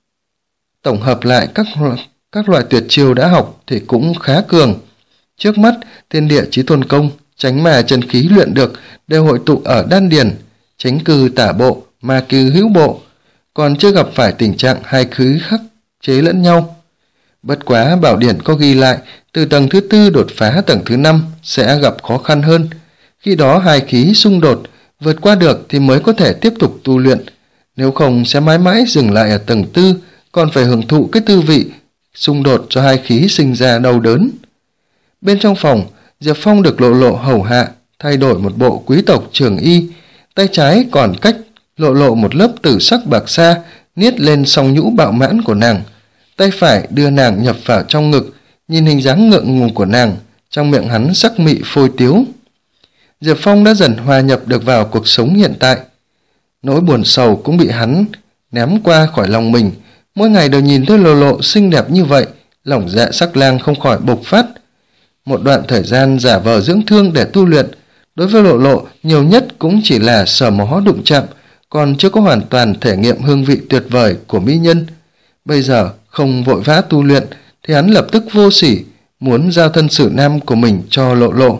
Speaker 1: tổng hợp lại các các loại tuyệt chiêu đã học thì cũng khá cường. Trước mắt thiên địa chí tôn công, chánh mà chân khí luyện được đều hội tụ ở đan điền, chánh cư tả bộ, ma cư hữu bộ, còn chưa gặp phải tình trạng hai khí khắc chế lẫn nhau. Bất quá bảo điển có ghi lại từ tầng thứ tư đột phá tầng thứ năm sẽ gặp khó khăn hơn. Khi đó hai khí xung đột, vượt qua được thì mới có thể tiếp tục tu luyện, nếu không sẽ mãi mãi dừng lại ở tầng tư, còn phải hưởng thụ cái tư vị xung đột cho hai khí sinh ra đau đớn. Bên trong phòng, Diệp Phong được Lộ Lộ hầu hạ, thay đổi một bộ quý tộc trường y, tay trái còn cách Lộ Lộ một lớp tử sắc bạc sa, niết lên song nhũ bạo mãn của nàng, tay phải đưa nàng nhập vào trong ngực, nhìn hình dáng ngượng ngùng của nàng, trong miệng hắn sắc mị phôi tiếu. Diệp Phong đã dần hòa nhập được vào cuộc sống hiện tại. Nỗi buồn sầu cũng bị hắn ném qua khỏi lòng mình, mỗi ngày đều nhìn thấy Lộ Lộ xinh đẹp như vậy, lòng dạ sắc lang không khỏi bộc phát. Một đoạn thời gian giả vờ dưỡng thương để tu luyện, đối với Lộ Lộ nhiều nhất cũng chỉ là sờ mó đụng chạm, còn chưa có hoàn toàn thể nghiệm hương vị tuyệt vời của mỹ nhân. Bây giờ không vội vã tu luyện thì hắn lập tức vô sỉ, muốn giao thân xử nam của mình cho Lộ Lộ.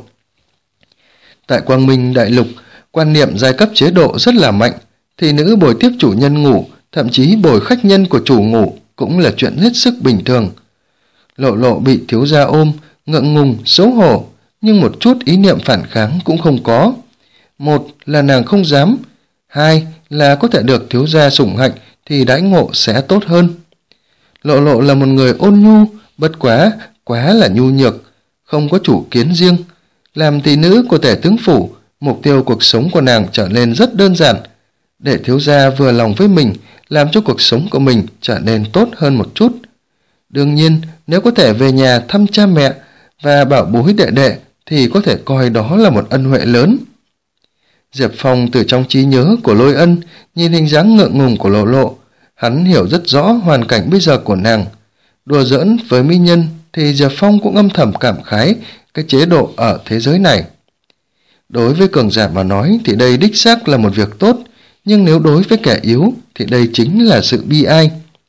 Speaker 1: Tại Quang Minh Đại Lục, quan niệm giai cấp chế độ rất là mạnh, thị nữ bồi tiếp chủ nhân ngủ, thậm chí bồi khách nhân của chủ ngủ cũng là chuyện hết sức bình thường. Lộ Lộ bị thiếu gia ôm, ngượng ngùng, xấu hổ, nhưng một chút ý niệm phản kháng cũng không có. Một là nàng không dám, hai là có thể được thiếu gia sủng hạnh thì đãi ngộ sẽ tốt hơn. Lộ Lộ là một người ôn nhu, bất quá quá là nhu nhược, không có chủ kiến riêng. Làm tỷ nữ của tể tướng phủ, mục tiêu cuộc sống của nàng trở nên rất đơn giản, để thiếu gia vừa lòng với mình, làm cho cuộc sống của mình trở nên tốt hơn một chút. Đương nhiên, nếu có thể về nhà thăm cha mẹ và bảo bối đệ đệ thì có thể coi đó là một ân huệ lớn. Diệp Phong từ trong trí nhớ của Lôi Ân nhìn hình dáng ngượng ngùng của Lộ Lộ, hắn hiểu rất rõ hoàn cảnh bây giờ của nàng. Đùa giỡn với mỹ nhân thì Diệp Phong cũng âm thầm cảm khái cái chế độ ở thế giới này. Đối với cường giả mà nói thì đây đích xác là một việc tốt, nhưng nếu đối với kẻ yếu thì đây chính là sự bi ai.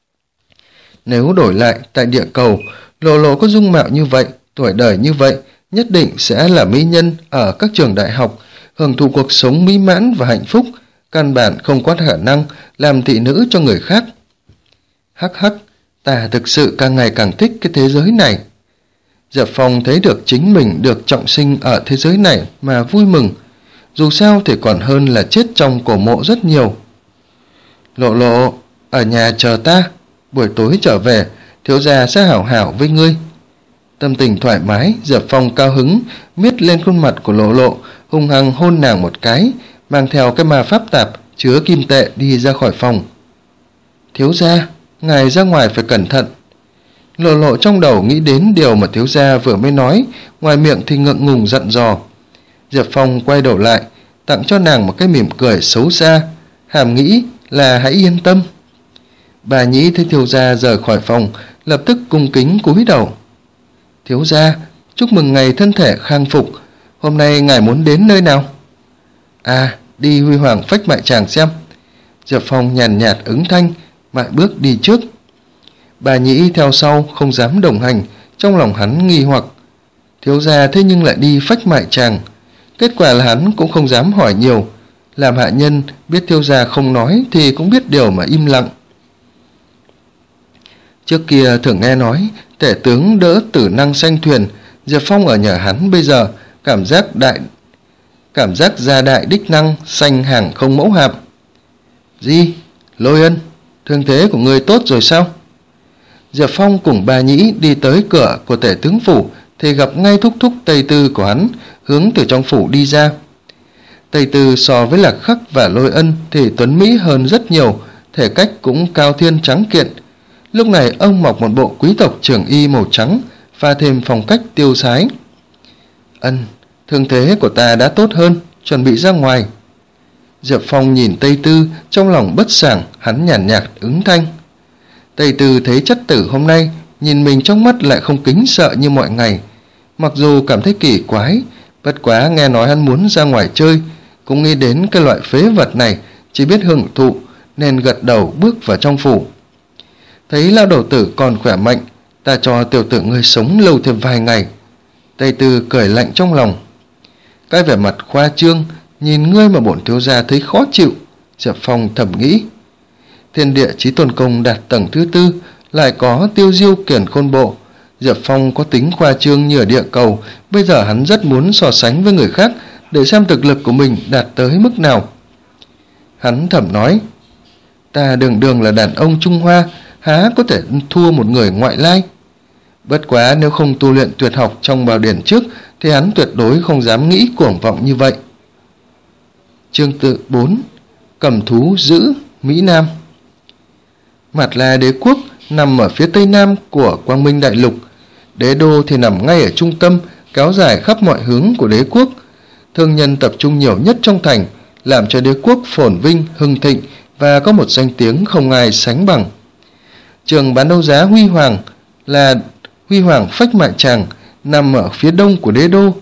Speaker 1: Nếu đổi lại tại địa cầu, Lộ Lộ có dung mạo như vậy, tuổi đời như vậy, nhất định sẽ là mỹ nhân ở các trường đại học, hưởng thụ cuộc sống mỹ mãn và hạnh phúc, căn bản không có khả năng làm thị nữ cho người khác. Hắc hắc, ta thực sự càng ngày càng thích cái thế giới này. Diệp Phong thấy được chính mình được trọng sinh ở thế giới này mà vui mừng, dù sao thì còn hơn là chết trong cổ mộ rất nhiều. Lộ Lộ, ở nhà chờ ta, buổi tối trở về, thiếu gia sẽ hảo hảo với ngươi. Tâm tình thoải mái, Diệp Phong cao hứng, miết lên khuôn mặt của Lộ Lộ, hung hăng hôn nàng một cái, mang theo cái ma pháp tạp chứa kim tệ đi ra khỏi phòng. Thiếu gia, ngài ra ngoài phải cẩn thận. Lộ Lộ trong đầu nghĩ đến điều mà thiếu gia vừa mới nói, ngoài miệng thì ngượng ngùng dặn dò. Diệp Phong quay đầu lại, tặng cho nàng một cái mỉm cười xấu xa, hàm nghĩ là hãy yên tâm. Bà Nhĩ thấy thiếu gia rời khỏi phòng, lập tức cung kính cúi đầu. Thiếu gia, chúc mừng ngày thân thể khang phục, hôm nay ngài muốn đến nơi nào? À, đi Huy Hoàng Phách Mại Tràng xem. Diệp Phong nhàn nhạt ứng thanh, mại bước đi trước. Bà Nhĩ theo sau không dám đồng hành, trong lòng hắn nghi hoặc. Thiếu gia thế nhưng lại đi Phách Mại Tràng. Kết quả là hắn cũng không dám hỏi nhiều. Làm hạ nhân biết thiếu gia không nói thì cũng biết điều mà im lặng. Trước kia thường nghe nói tể tướng đỡ tử năng sanh thuyền, Diệp Phong ở nhờ hắn bây giờ cảm giác đại cảm giác gia đại đích năng sanh hàng không mẫu hạp. Gì? Lôi Ân, thương thế của người tốt rồi sao? Diệp Phong cùng bà Nhĩ đi tới cửa của tể tướng phủ thì gặp ngay thúc thúc Tây Tư của hắn hướng từ trong phủ đi ra. Tây Tư so với Lạc Khắc và Lôi Ân thì tuấn mỹ hơn rất nhiều, thể cách cũng cao thiên trắng kiện. Lúc này ông mặc một bộ quý tộc trưởng y màu trắng, pha thêm phong cách tiêu sái. Ân, thương thế của ta đã tốt hơn, chuẩn bị ra ngoài. Diệp Phong nhìn Tây Tư, trong lòng bất sảng, hắn nhàn nhạt ứng thanh. Tây Tư thấy chất tử hôm nay, nhìn mình trong mắt lại không kính sợ như mọi ngày. Mặc dù cảm thấy kỳ quái, bất quá nghe nói hắn muốn ra ngoài chơi, cũng nghĩ đến cái loại phế vật này chỉ biết hưởng thụ, nên gật đầu bước vào trong phủ. Thấy lao đầu tử còn khỏe mạnh, ta cho tiểu tử ngươi sống lâu thêm vài ngày. Tây Tư cười lạnh trong lòng. Cái vẻ mặt khoa trương, nhìn ngươi mà bổn thiếu gia thấy khó chịu. Diệp Phong thầm nghĩ. Thiên địa chí tôn công đạt tầng thứ tư, lại có tiêu diêu kiển khôn bộ. Diệp Phong có tính khoa trương như ở địa cầu, bây giờ hắn rất muốn so sánh với người khác để xem thực lực của mình đạt tới mức nào. Hắn thầm nói, ta đường đường là đàn ông Trung Hoa, há có thể thua một người ngoại lai. Bất quá nếu không tu luyện tuyệt học trong Bảo Điển trước thì hắn tuyệt đối không dám nghĩ cuồng vọng như vậy. Chương tự bốn. Cầm thú giữ Mỹ Nam. Mạt La đế quốc nằm ở phía tây nam của Quang Minh Đại Lục. Đế đô thì nằm ngay ở trung tâm, kéo dài khắp mọi hướng của đế quốc. Thương nhân tập trung nhiều nhất trong thành, làm cho đế quốc phồn vinh, hưng thịnh và có một danh tiếng không ai sánh bằng. Trường bán đấu giá Huy Hoàng là Huy Hoàng Phách Mại Tràng, nằm ở phía đông của đế đô.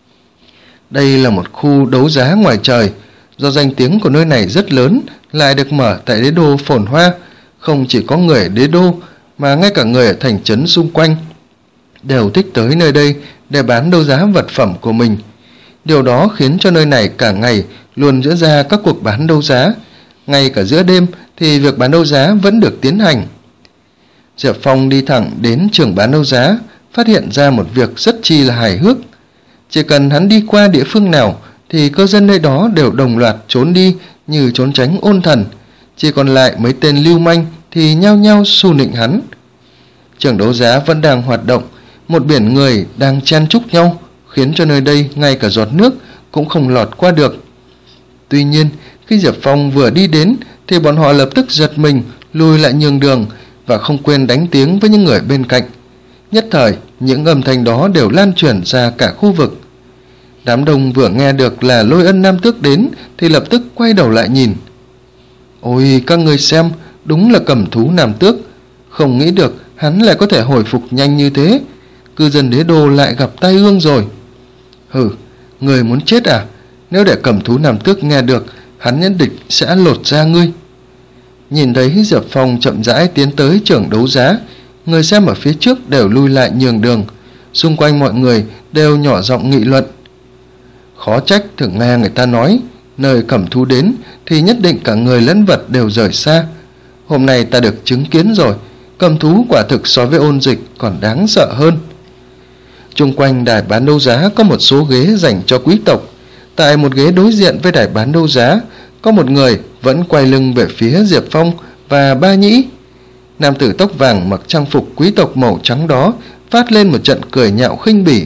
Speaker 1: Đây là một khu đấu giá ngoài trời, do danh tiếng của nơi này rất lớn, lại được mở tại đế đô phồn hoa. Không chỉ có người ở đế đô, mà ngay cả người ở thành trấn xung quanh đều thích tới nơi đây để bán đấu giá vật phẩm của mình. Điều đó khiến cho nơi này cả ngày luôn diễn ra các cuộc bán đấu giá. Ngay cả giữa đêm thì việc bán đấu giá vẫn được tiến hành. Diệp Phong đi thẳng đến trường bán đấu giá, phát hiện ra một việc rất chi là hài hước. Chỉ cần hắn đi qua địa phương nào thì cư dân nơi đó đều đồng loạt trốn đi như trốn tránh ôn thần, chỉ còn lại mấy tên lưu manh thì nhao nhao xù nịnh hắn. Trường đấu giá vẫn đang hoạt động, một biển người đang chen chúc nhau, khiến cho nơi đây ngay cả giọt nước cũng không lọt qua được. Tuy nhiên, khi Diệp Phong vừa đi đến thì bọn họ lập tức giật mình, lùi lại nhường đường và không quên đánh tiếng với những người bên cạnh. Nhất thời, những âm thanh đó đều lan truyền ra cả khu vực. Đám đông vừa nghe được là Lôi Ân Nam Tước đến thì lập tức quay đầu lại nhìn. Ôi, các người xem, đúng là cầm thú Nam Tước. Không nghĩ được hắn lại có thể hồi phục nhanh như thế. Cư dân đế đô lại gặp tai ương rồi. Hừ, người muốn chết à? Nếu để cầm thú Nam Tước nghe được, hắn nhất định sẽ lột da ngươi. Nhìn thấy Diệp Phong chậm rãi tiến tới trường đấu giá, người xem ở phía trước đều lui lại nhường đường. Xung quanh mọi người đều nhỏ giọng nghị luận. Khó trách thường nghe người ta nói, nơi cầm thú đến thì nhất định cả người lẫn vật đều rời xa. Hôm nay ta được chứng kiến rồi, cầm thú quả thực so với ôn dịch còn đáng sợ hơn. Chung quanh đài bán đấu giá có một số ghế dành cho quý tộc. Tại một ghế đối diện với đài bán đấu giá, có một người vẫn quay lưng về phía Diệp Phong và Ba Nhĩ. Nam tử tóc vàng mặc trang phục quý tộc màu trắng đó phát lên một trận cười nhạo khinh bỉ.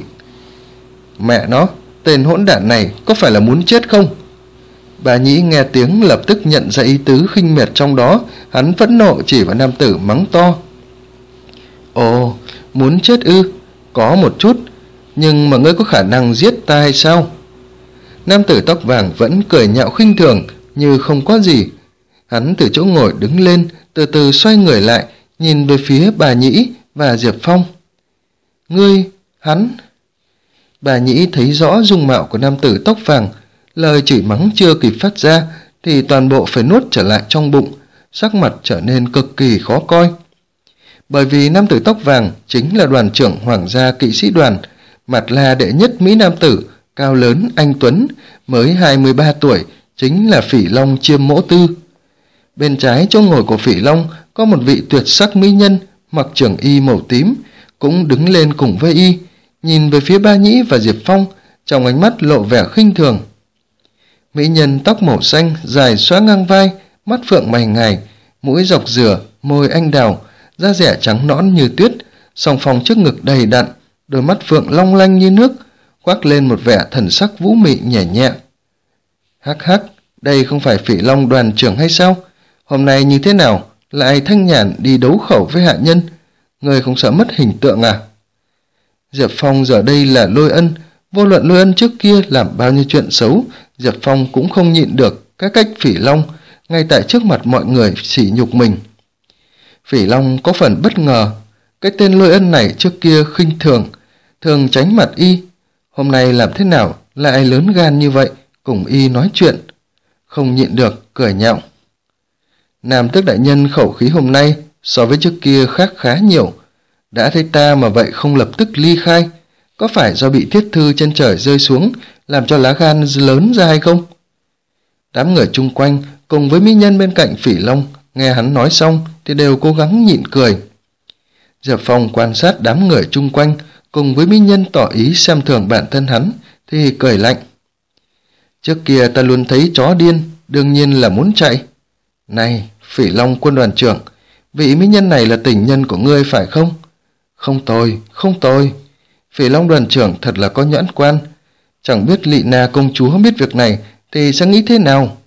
Speaker 1: Mẹ nó, tên hỗn đản này có phải là muốn chết không? Ba Nhĩ nghe tiếng lập tức nhận ra ý tứ khinh miệt trong đó, hắn phẫn nộ chỉ vào nam tử mắng to. Ồ, muốn chết ư? Có một chút, nhưng mà ngươi có khả năng giết ta hay sao? Nam tử tóc vàng vẫn cười nhạo khinh thường như không có gì. Hắn từ chỗ ngồi đứng lên, từ từ xoay người lại, nhìn về phía Bà Nhĩ và Diệp Phong. Ngươi, hắn... Bà Nhĩ thấy rõ dung mạo của nam tử tóc vàng, lời chửi mắng chưa kịp phát ra thì toàn bộ phải nuốt trở lại trong bụng, sắc mặt trở nên cực kỳ khó coi. Bởi vì nam tử tóc vàng chính là đoàn trưởng Hoàng gia kỵ sĩ đoàn, mặt là đệ nhất Mỹ nam tử, cao lớn anh tuấn, mới hai mươi ba tuổi, chính là Phỉ Long Chiêm Mỗ Tư. Bên trái chỗ ngồi của Phỉ Long có một vị tuyệt sắc mỹ nhân mặc trường y màu tím, cũng đứng lên cùng với y, nhìn về phía Ba Nhĩ và Diệp Phong, trong ánh mắt lộ vẻ khinh thường. Mỹ nhân tóc màu xanh dài xóa ngang vai, mắt phượng mày ngài, mũi dọc dừa, môi anh đào, da dẻ trắng nõn như tuyết, song phong trước ngực đầy đặn, đôi mắt phượng long lanh như nước, khoác lên một vẻ thần sắc vũ mị nhẹ nhẹ. Hắc hắc, đây không phải Phỉ Long đoàn trưởng hay sao? Hôm nay như thế nào lại thanh nhàn đi đấu khẩu với hạ nhân? Người không sợ mất hình tượng à? Diệp Phong giờ đây là Lôi Ân, vô luận Lôi Ân trước kia làm bao nhiêu chuyện xấu, Diệp Phong cũng không nhịn được các cách Phỉ Long ngay tại trước mặt mọi người sỉ nhục mình. Phỉ Long có phần bất ngờ, cái tên Lôi Ân này trước kia khinh thường, thường tránh mặt y, hôm nay làm thế nào lại lớn gan như vậy, cùng y nói chuyện, không nhịn được cười nhạo. Nam tước đại nhân khẩu khí hôm nay so với trước kia khác khá nhiều, đã thấy ta mà vậy không lập tức ly khai, có phải do bị thiết thư trên trời rơi xuống làm cho lá gan lớn ra hay không? Đám người chung quanh cùng với mỹ nhân bên cạnh Phỉ Long nghe hắn nói xong thì đều cố gắng nhịn cười. Diệp Phong quan sát đám người chung quanh cùng với mỹ nhân tỏ ý xem thường bản thân hắn thì cười lạnh. Trước kia ta luôn thấy chó điên, đương nhiên là muốn chạy. Này, Phỉ Long quân đoàn trưởng, vị mỹ nhân này là tình nhân của ngươi phải không? Không tồi, không tồi. Phỉ Long đoàn trưởng thật là có nhãn quan. Chẳng biết Lị Na công chúa biết việc này thì sẽ nghĩ thế nào?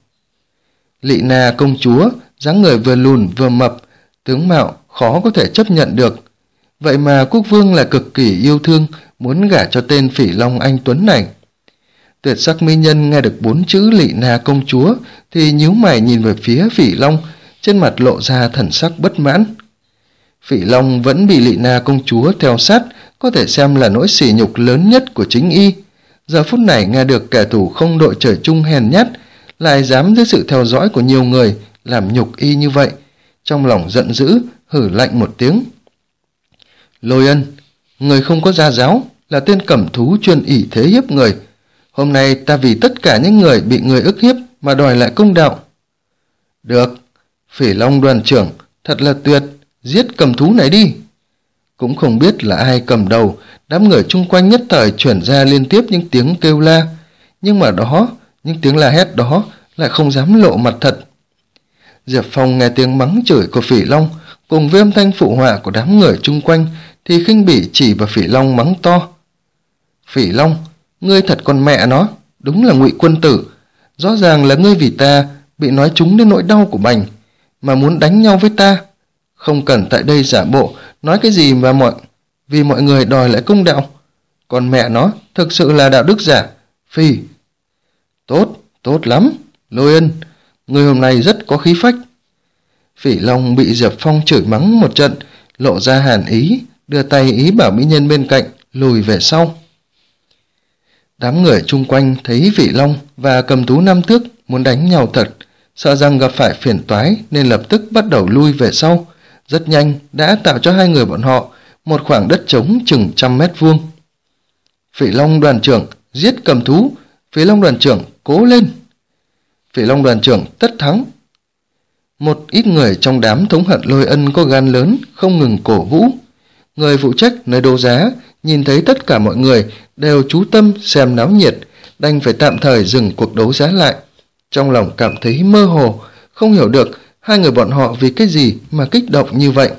Speaker 1: Lị Na công chúa, dáng người vừa lùn vừa mập, tướng mạo khó có thể chấp nhận được. Vậy mà quốc vương là cực kỳ yêu thương, muốn gả cho tên Phỉ Long anh tuấn này. Tuyệt sắc mỹ nhân nghe được bốn chữ Lị Na công chúa thì nhíu mày nhìn về phía Phỉ Long, trên mặt lộ ra thần sắc bất mãn. Phỉ Long vẫn bị Lị Na công chúa theo sát, có thể xem là nỗi sỉ nhục lớn nhất của chính y. Giờ phút này nghe được kẻ thù không đội trời chung hèn nhát lại dám dưới sự theo dõi của nhiều người làm nhục y như vậy, trong lòng giận dữ hử lạnh một tiếng. Lôi Ân, người không có gia giáo, là tên cẩm thú chuyên ỷ thế hiếp người. Hôm nay ta vì tất cả những người bị người ức hiếp mà đòi lại công đạo. Được, Phỉ Long đoàn trưởng, thật là tuyệt, giết cầm thú này đi. Cũng không biết là ai cầm đầu, Đám người chung quanh nhất thời chuyển ra liên tiếp những tiếng kêu la, nhưng mà đó, những tiếng la hét đó lại không dám lộ mặt thật. Diệp Phong nghe tiếng mắng chửi của Phỉ Long cùng với âm thanh phụ họa của đám người chung quanh thì khinh bỉ chỉ vào Phỉ Long mắng to. Phỉ Long, ngươi thật con mẹ nó, đúng là ngụy quân tử. Rõ ràng là ngươi vì ta bị nói trúng đến nỗi đau của bành mà muốn đánh nhau với ta. Không cần tại đây giả bộ nói cái gì mà mọi vì mọi người đòi lại công đạo. Còn mẹ nó thực sự là đạo đức giả. Phỉ. Tốt, tốt lắm. Lôi Ân, người hôm nay rất có khí phách. Phỉ Long bị Diệp Phong chửi mắng một trận, lộ ra hàn ý, đưa tay ý bảo mỹ nhân bên cạnh lùi về sau. Đám người chung quanh thấy Phỉ Long và Cầm Thú năm thước muốn đánh nhau thật, sợ rằng gặp phải phiền toái nên lập tức bắt đầu lui về sau. Rất nhanh đã tạo cho hai người bọn họ một khoảng đất trống chừng trăm mét vuông. Phỉ Long đoàn trưởng giết Cầm Thú. Phỉ Long đoàn trưởng cố lên. Phỉ Long đoàn trưởng tất thắng. Một ít người trong đám thống hận Lôi Ân có gan lớn không ngừng cổ vũ. Người phụ trách nơi đấu giá nhìn thấy tất cả mọi người đều chú tâm xem náo nhiệt, đành phải tạm thời dừng cuộc đấu giá lại. Trong lòng cảm thấy mơ hồ, không hiểu được hai người bọn họ vì cái gì mà kích động như vậy.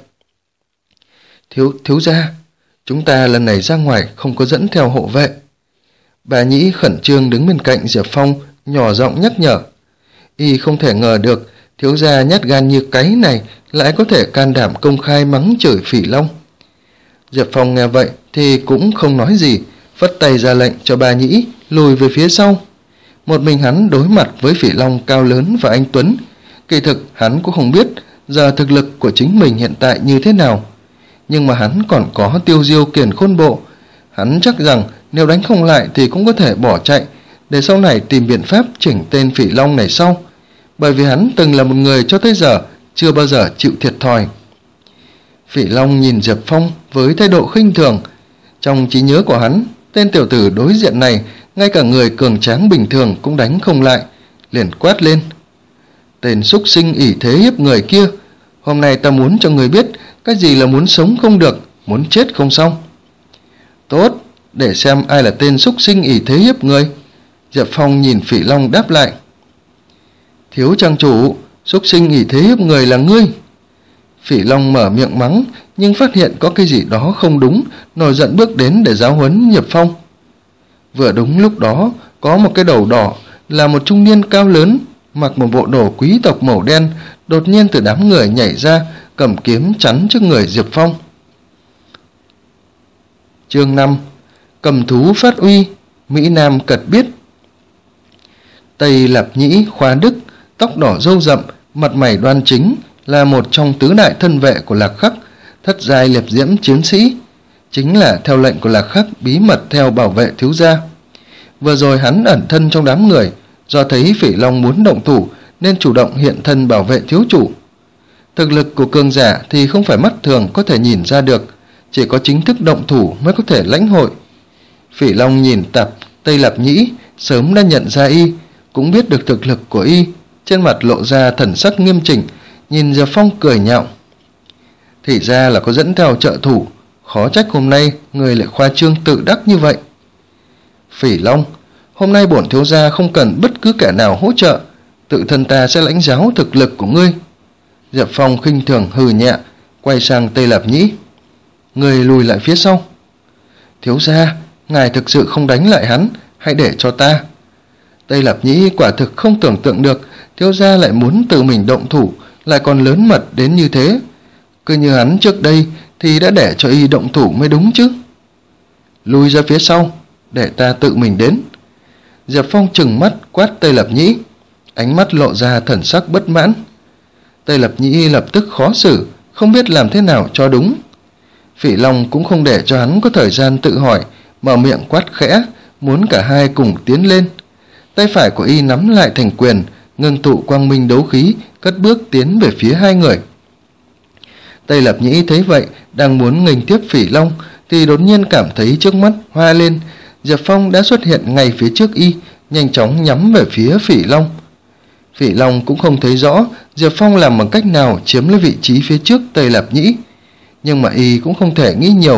Speaker 1: Thiếu, thiếu gia, chúng ta lần này ra ngoài không có dẫn theo hộ vệ. Bà Nhĩ khẩn trương đứng bên cạnh Diệp Phong, nhỏ giọng nhắc nhở. Y không thể ngờ được thiếu gia nhát gan như cái này lại có thể can đảm công khai mắng chửi Phỉ Long. Diệp Phong nghe vậy thì cũng không nói gì, phất tay ra lệnh cho bà Nhĩ lùi về phía sau. Một mình hắn đối mặt với Phỉ Long cao lớn và anh tuấn. Kỳ thực hắn cũng không biết giờ thực lực của chính mình hiện tại như thế nào, nhưng mà hắn còn có Tiêu Diêu Kiền Khôn Bộ. Hắn chắc rằng nếu đánh không lại thì cũng có thể bỏ chạy, để sau này tìm biện pháp chỉnh tên Phỉ Long này sau, bởi vì hắn từng là một người cho tới giờ chưa bao giờ chịu thiệt thòi. Phỉ Long nhìn Diệp Phong với thái độ khinh thường. Trong trí nhớ của hắn, tên tiểu tử đối diện này ngay cả người cường tráng bình thường cũng đánh không lại, liền quát lên. Tên súc sinh ỷ thế hiếp người kia, hôm nay ta muốn cho người biết cái gì là muốn sống không được, muốn chết không xong. Tốt, để xem ai là tên súc sinh ỷ thế hiếp người. Diệp Phong nhìn Phỉ Long đáp lại. Thiếu trang chủ, súc sinh ỷ thế hiếp người là ngươi. Phỉ Long mở miệng mắng, nhưng phát hiện có cái gì đó không đúng, nổi giận bước đến để giáo huấn Diệp Phong. Vừa đúng lúc đó, có một cái đầu đỏ là một trung niên cao lớn, mặc một bộ đồ quý tộc màu đen, đột nhiên từ đám người nhảy ra, cầm kiếm chắn trước người Diệp Phong. Chương năm. Cầm thú phát uy, Mỹ Nam cật biết. Tây Lạp Nhĩ Khoa Đức, tóc đỏ râu rậm, mặt mày đoan chính, là một trong tứ đại thân vệ của Lạc Khắc, thất giai liệt diễm chiến sĩ, chính là theo lệnh của Lạc Khắc bí mật theo bảo vệ thiếu gia. Vừa rồi hắn ẩn thân trong đám người, do thấy Phỉ Long muốn động thủ nên chủ động hiện thân bảo vệ thiếu chủ. Thực lực của cường giả thì không phải mắt thường có thể nhìn ra được, chỉ có chính thức động thủ mới có thể lãnh hội. Phỉ Long nhìn tập Tây Lạp Nhĩ, sớm đã nhận ra y, cũng biết được thực lực của y, trên mặt lộ ra thần sắc nghiêm chỉnh, nhìn Diệp Phong cười nhạo. Thì ra là có dẫn theo trợ thủ, khó trách hôm nay người lại khoa trương tự đắc như vậy. Phỉ Long, hôm nay bổn thiếu gia không cần bất cứ kẻ nào hỗ trợ, tự thân ta sẽ lãnh giáo thực lực của ngươi. Diệp Phong khinh thường hừ nhẹ, quay sang Tây Lạp Nhĩ. Người lùi lại phía sau. Thiếu gia, ngài thực sự không đánh lại hắn, hãy để cho ta. Tây Lạp Nhĩ quả thực không tưởng tượng được thiếu gia lại muốn tự mình động thủ, lại còn lớn mật đến như thế. Cứ như hắn trước đây thì đã để cho y động thủ mới đúng chứ. Lùi ra phía sau, để ta tự mình đến. Diệp Phong trừng mắt quát Tây Lạp Nhĩ, ánh mắt lộ ra thần sắc bất mãn. Tây Lạp Nhĩ lập tức khó xử, không biết làm thế nào cho đúng. Phỉ Long cũng không để cho hắn có thời gian tự hỏi, mở miệng quát khẽ, muốn cả hai cùng tiến lên. Tay phải của y nắm lại thành quyền, ngưng tụ quang minh đấu khí, cất bước tiến về phía hai người. Tây Lạp Nhĩ thấy vậy, đang muốn nghênh tiếp Phỉ Long thì đột nhiên cảm thấy trước mắt hoa lên. Diệp Phong đã xuất hiện ngay phía trước y, nhanh chóng nhắm về phía Phỉ Long. Phỉ Long cũng không thấy rõ Diệp Phong làm bằng cách nào chiếm lấy vị trí phía trước Tây Lạp Nhĩ, nhưng mà y cũng không thể nghĩ nhiều,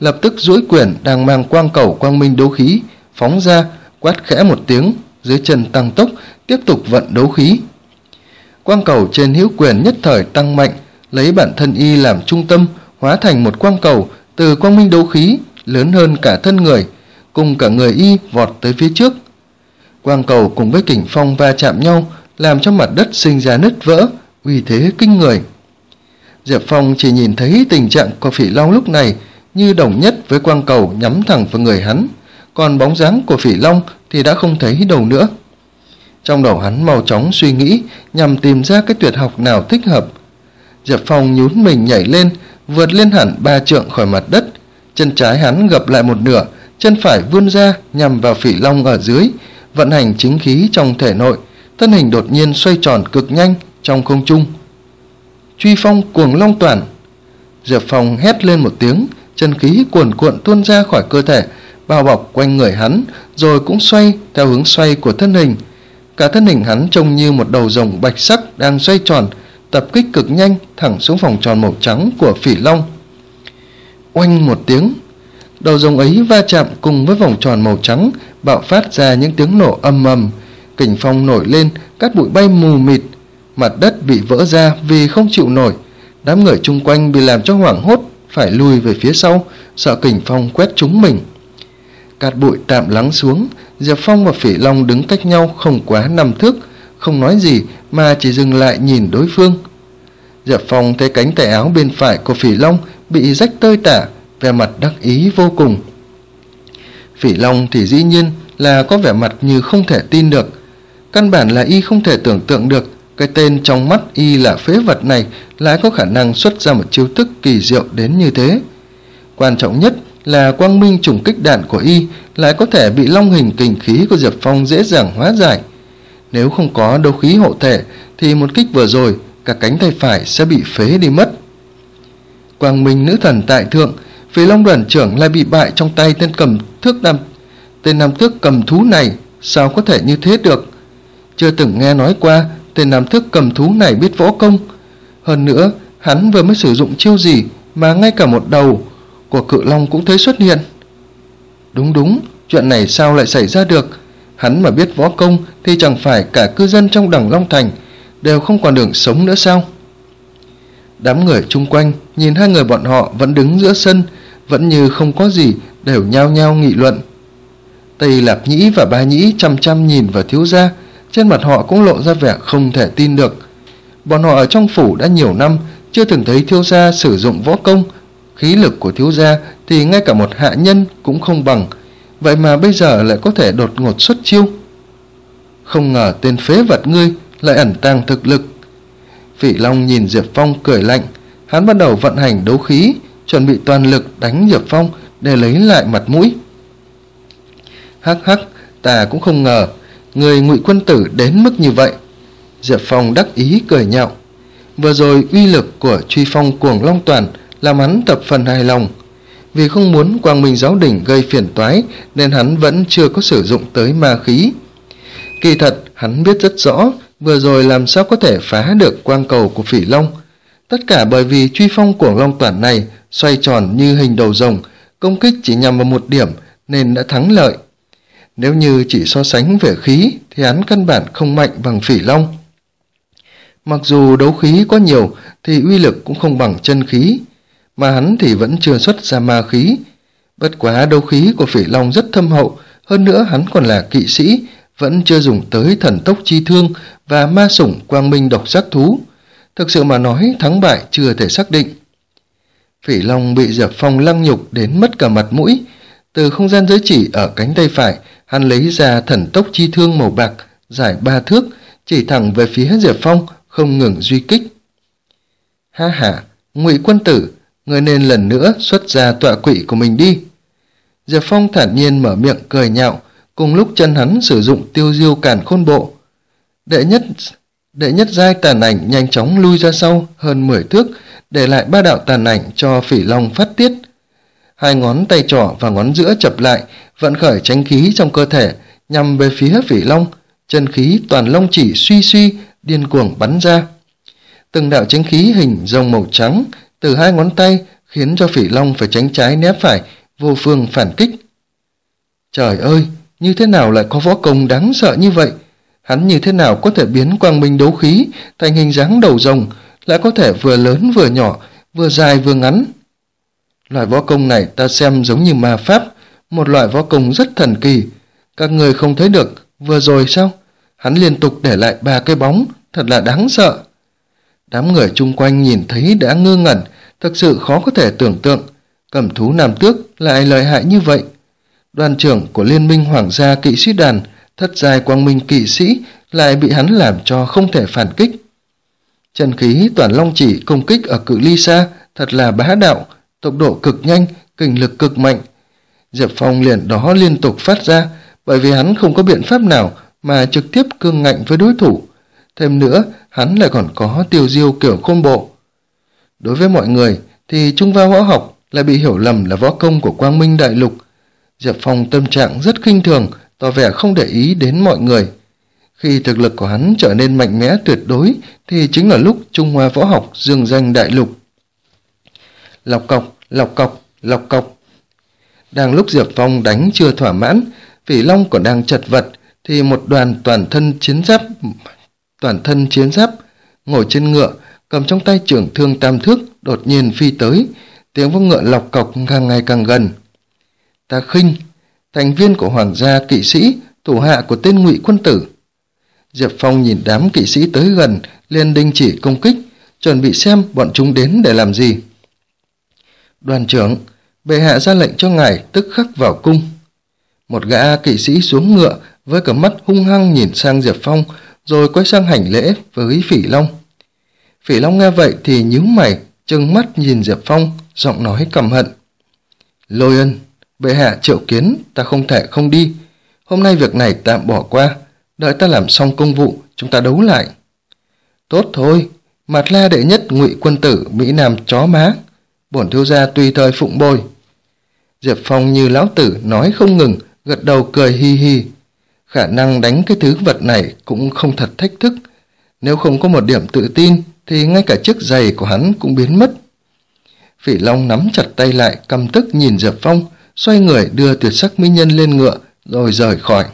Speaker 1: lập tức duỗi quyền đang mang quang cầu quang minh đấu khí phóng ra, quát khẽ một tiếng, dưới chân tăng tốc, tiếp tục vận đấu khí. Quang cầu trên hữu quyền nhất thời tăng mạnh, lấy bản thân y làm trung tâm, hóa thành một quang cầu từ quang minh đấu khí lớn hơn cả thân người, cùng cả người y vọt tới phía trước. Quang cầu cùng với kình phong va chạm nhau, làm cho mặt đất sinh ra nứt vỡ, uy thế kinh người. Diệp Phong chỉ nhìn thấy tình trạng của Phỉ Long lúc này như đồng nhất với quang cầu nhắm thẳng vào người hắn, còn bóng dáng của Phỉ Long thì đã không thấy đâu nữa. Trong đầu hắn mau chóng suy nghĩ nhằm tìm ra cái tuyệt học nào thích hợp. Diệp Phong nhún mình nhảy lên, vượt lên hẳn ba trượng khỏi mặt đất. Chân trái hắn gập lại một nửa, chân phải vươn ra nhằm vào Phỉ Long ở dưới, vận hành chính khí trong thể nội, thân hình đột nhiên xoay tròn cực nhanh trong không trung. Truy phong cuồng long toàn. Diệp Phong hét lên một tiếng, chân khí cuồn cuộn tuôn ra khỏi cơ thể, bao bọc quanh người hắn, rồi cũng xoay theo hướng xoay của thân hình. Cả thân hình hắn trông như một đầu rồng bạch sắc đang xoay tròn, tập kích cực nhanh thẳng xuống vòng tròn màu trắng của Phỉ Long. Oanh một tiếng, đầu rồng ấy va chạm cùng với vòng tròn màu trắng, bạo phát ra những tiếng nổ ầm ầm, kình phong nổi lên, cát bụi bay mù mịt, mặt đất bị vỡ ra vì không chịu nổi. Đám người chung quanh bị làm cho hoảng hốt, phải lùi về phía sau, sợ kình phong quét trúng mình. Cát bụi tạm lắng xuống, Diệp Phong và Phỉ Long đứng cách nhau không quá năm thước, không nói gì mà chỉ dừng lại nhìn đối phương. Diệp Phong thấy cánh tay áo bên phải của Phỉ Long bị rách tơi tả, vẻ mặt đắc ý vô cùng. Phỉ Long thì dĩ nhiên là có vẻ mặt như không thể tin được. Căn bản là y không thể tưởng tượng được cái tên trong mắt y là phế vật này lại có khả năng xuất ra một chiêu thức kỳ diệu đến như thế. Quan trọng nhất là quang minh trùng kích đạn của y lại có thể bị long hình kình khí của Diệp Phong dễ dàng hóa giải. Nếu không có đấu khí hộ thể thì một kích vừa rồi cả cánh tay phải sẽ bị phế đi mất. Quang minh nữ thần tại thượng, Phỉ Long đoàn trưởng lại bị bại trong tay tên cầm thước nam tên nam thước cầm thú này, sao có thể như thế được? Chưa từng nghe nói qua tên nam thước cầm thú này biết võ công. Hơn nữa, hắn vừa mới sử dụng chiêu gì mà ngay cả một đầu của cự long cũng thấy xuất hiện. Đúng đúng, chuyện này sao lại xảy ra được? Hắn mà biết võ công thì chẳng phải cả cư dân trong Đằng Long Thành đều không còn đường sống nữa sao? Đám người chung quanh nhìn hai người bọn họ vẫn đứng giữa sân, vẫn như không có gì, đều nhao nhao nghị luận. Tây Lạp Nhĩ và Ba Nhĩ chăm chăm nhìn vào thiếu gia, trên mặt họ cũng lộ ra vẻ không thể tin được. Bọn họ ở trong phủ đã nhiều năm, chưa từng thấy thiếu gia sử dụng võ công. Khí lực của thiếu gia thì ngay cả một hạ nhân cũng không bằng, vậy mà bây giờ lại có thể đột ngột xuất chiêu. Không ngờ tên phế vật ngươi lại ẩn tàng thực lực. Phỉ Long nhìn Diệp Phong cười lạnh, hắn bắt đầu vận hành đấu khí, chuẩn bị toàn lực đánh Diệp Phong để lấy lại mặt mũi. Hắc hắc, ta cũng không ngờ người Ngụy quân tử đến mức như vậy. Diệp Phong đắc ý cười nhạo. Vừa rồi uy lực của truy phong cuồng long toàn làm hắn thập phần hài lòng. Vì không muốn Quang Minh Giáo Đình gây phiền toái nên hắn vẫn chưa có sử dụng tới ma khí. Kỳ thật hắn biết rất rõ vừa rồi làm sao có thể phá được quang cầu của Phỉ Long. Tất cả bởi vì truy phong cuồng long toàn này xoay tròn như hình đầu rồng, công kích chỉ nhằm vào một điểm nên đã thắng lợi. Nếu như chỉ so sánh về khí thì hắn căn bản không mạnh bằng Phỉ Long. Mặc dù đấu khí có nhiều thì uy lực cũng không bằng chân khí, mà hắn thì vẫn chưa xuất ra ma khí. Bất quá đấu khí của Phỉ Long rất thâm hậu, hơn nữa hắn còn là kỵ sĩ, vẫn chưa dùng tới thần tốc chi thương và ma sủng quang minh độc giác thú. Thực sự mà nói, thắng bại chưa thể xác định. Phỉ Long bị Diệp Phong lăng nhục đến mất cả mặt mũi. Từ không gian giới chỉ ở cánh tay phải, hắn lấy ra thần tốc chi thương màu bạc dài ba thước, chỉ thẳng về phía Diệp Phong, không ngừng duy kích. Ha ha, Ngụy quân tử, người nên lần nữa xuất ra tọa quỵ của mình đi. Diệp Phong thản nhiên mở miệng cười nhạo, cùng lúc chân hắn sử dụng tiêu diêu càn khôn bộ. Đệ nhất đệ nhất giai tàn ảnh nhanh chóng lui ra sau hơn mười thước, để lại ba đạo tàn ảnh cho Phỉ Long phát tiết. Hai ngón tay trỏ và ngón giữa chập lại, vận khởi chánh khí trong cơ thể nhằm về phía Phỉ Long. Chân khí toàn long chỉ suy suy điên cuồng bắn ra. Từng đạo chánh khí hình rồng màu trắng từ hai ngón tay khiến cho Phỉ Long phải tránh trái né phải, vô phương phản kích. Trời ơi, như thế nào lại có võ công đáng sợ như vậy? Hắn như thế nào có thể biến quang minh đấu khí thành hình dáng đầu rồng, lại có thể vừa lớn vừa nhỏ, vừa dài vừa ngắn? Loại võ công này ta xem giống như ma pháp, một loại võ công rất thần kỳ. Các người không thấy được, vừa rồi sao? Hắn liên tục để lại ba cái bóng, thật là đáng sợ. Đám người chung quanh nhìn thấy đã ngơ ngẩn, thực sự khó có thể tưởng tượng, Cẩm Thú Nam Tước lại lợi hại như vậy. Đoàn trưởng của Liên minh Hoàng gia kỵ sĩ đoàn, thất giai quang minh kỵ sĩ, lại bị hắn làm cho không thể phản kích. Chân khí Toàn Long Chỉ công kích ở cự ly xa thật là bá đạo, tốc độ cực nhanh, kình lực cực mạnh. Diệp Phong liền đó liên tục phát ra, bởi vì hắn không có biện pháp nào mà trực tiếp cương ngạnh với đối thủ. Thêm nữa, hắn lại còn có tiêu diêu kiểu khôn bộ. Đối với mọi người thì Trung Hoa võ học lại bị hiểu lầm là võ công của Quang Minh Đại Lục. Diệp Phong tâm trạng rất khinh thường, tỏ vẻ không để ý đến mọi người. Khi thực lực của hắn trở nên mạnh mẽ tuyệt đối thì chính là lúc Trung Hoa võ học dương danh đại lục. Lọc cọc, lọc cọc, lọc cọc. Đang lúc Diệp Phong đánh chưa thỏa mãn, Phỉ Long còn đang chật vật, thì một đoàn toàn thân chiến giáp toàn thân chiến giáp ngồi trên ngựa, cầm trong tay trường thương tam thước, đột nhiên phi tới. Tiếng vó ngựa lọc cọc càng ngày càng gần. Ta Khinh, thành viên của Hoàng gia kỵ sĩ, thủ hạ của tên Ngụy Quân Tử. Diệp Phong nhìn đám kỵ sĩ tới gần, liền đình chỉ công kích, chuẩn bị xem bọn chúng đến để làm gì. Đoàn trưởng, bệ hạ ra lệnh cho ngài tức khắc vào cung. Một gã kỵ sĩ xuống ngựa với cả mắt hung hăng nhìn sang Diệp Phong, rồi quay sang hành lễ với Phỉ Long. Phỉ Long nghe vậy thì nhíu mày, trừng mắt nhìn Diệp Phong, giọng nói căm hận. Lôi Ân, bệ hạ triệu kiến, ta không thể không đi. Hôm nay việc này tạm bỏ qua, đợi ta làm xong công vụ, chúng ta đấu lại. Tốt thôi, Mạt La đệ nhất Ngụy Quân Tử, Mỹ Nam chó má, bổn thiếu gia tùy thời phụng bồi. Diệp Phong như lão tử nói không ngừng, gật đầu cười hi hi. Khả năng đánh cái thứ vật này cũng không thật thách thức. Nếu không có một điểm tự tin thì ngay cả chiếc giày của hắn cũng biến mất. Phỉ Long nắm chặt tay lại, căm tức nhìn Diệp Phong, xoay người đưa tuyệt sắc mỹ nhân lên ngựa rồi rời khỏi.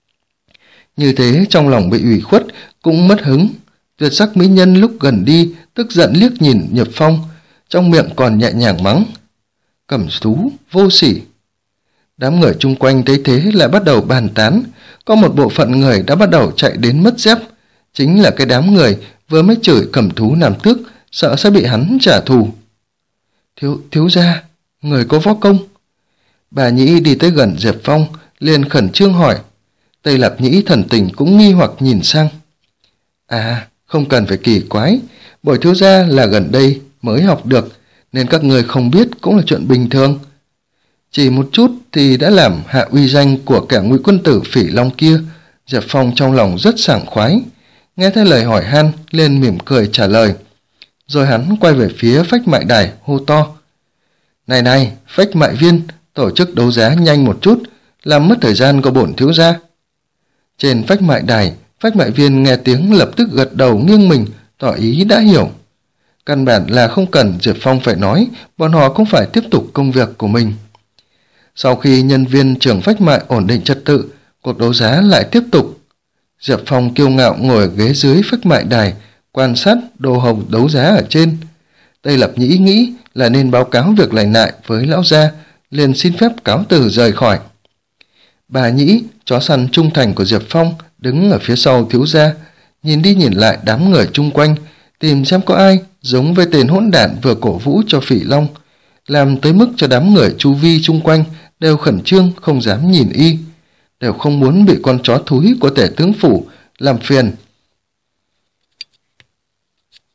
Speaker 1: Như thế trong lòng bị ủy khuất cũng mất hứng. Tuyệt sắc mỹ nhân lúc gần đi tức giận liếc nhìn Diệp Phong, trong miệng còn nhẹ nhàng mắng. Cẩm Thú vô sỉ. Đám người chung quanh thấy thế lại bắt đầu bàn tán. Có một bộ phận người đã bắt đầu chạy đến mất dép, chính là cái đám người vừa mới chửi Cẩm Thú Nam Tước, sợ sẽ bị hắn trả thù. Thiếu, thiếu gia, người có võ công. Bà Nhĩ đi tới gần Diệp Phong, liền khẩn trương hỏi. Tây Lạp Nhĩ thần tình cũng nghi hoặc nhìn sang. À, không cần phải kỳ quái, bội thiếu gia là gần đây mới học được, nên các người không biết cũng là chuyện bình thường. Chỉ một chút thì đã làm hạ uy danh của kẻ Ngụy Quân Tử Phỉ Long kia. Diệp Phong trong lòng rất sảng khoái, nghe thấy lời hỏi han liền mỉm cười trả lời. Rồi hắn quay về phía Phách Mại Đài hô to. Này này, Phách Mại Viên, tổ chức đấu giá nhanh một chút, làm mất thời gian của bổn thiếu gia. Trên Phách Mại Đài, Phách Mại Viên nghe tiếng lập tức gật đầu nghiêng mình, tỏ ý đã hiểu. Căn bản là không cần Diệp Phong phải nói, bọn họ cũng phải tiếp tục công việc của mình. Sau khi nhân viên trưởng Phách Mại ổn định trật tự, cuộc đấu giá lại tiếp tục. Diệp Phong kiêu ngạo ngồi ở ghế dưới Phách Mại Đài, quan sát đồ hồng đấu giá ở trên. Tây Lập Nhĩ nghĩ là nên báo cáo việc lành lại với lão gia, liền xin phép cáo từ rời khỏi. Bà Nhĩ, chó săn trung thành của Diệp Phong, đứng ở phía sau thiếu gia, nhìn đi nhìn lại đám người chung quanh, tìm xem có ai giống với tên hỗn đản vừa cổ vũ cho Phỉ Long, làm tới mức cho đám người chu vi chung quanh đều khẩn trương không dám nhìn y, đều không muốn bị con chó thúi của tể tướng phủ làm phiền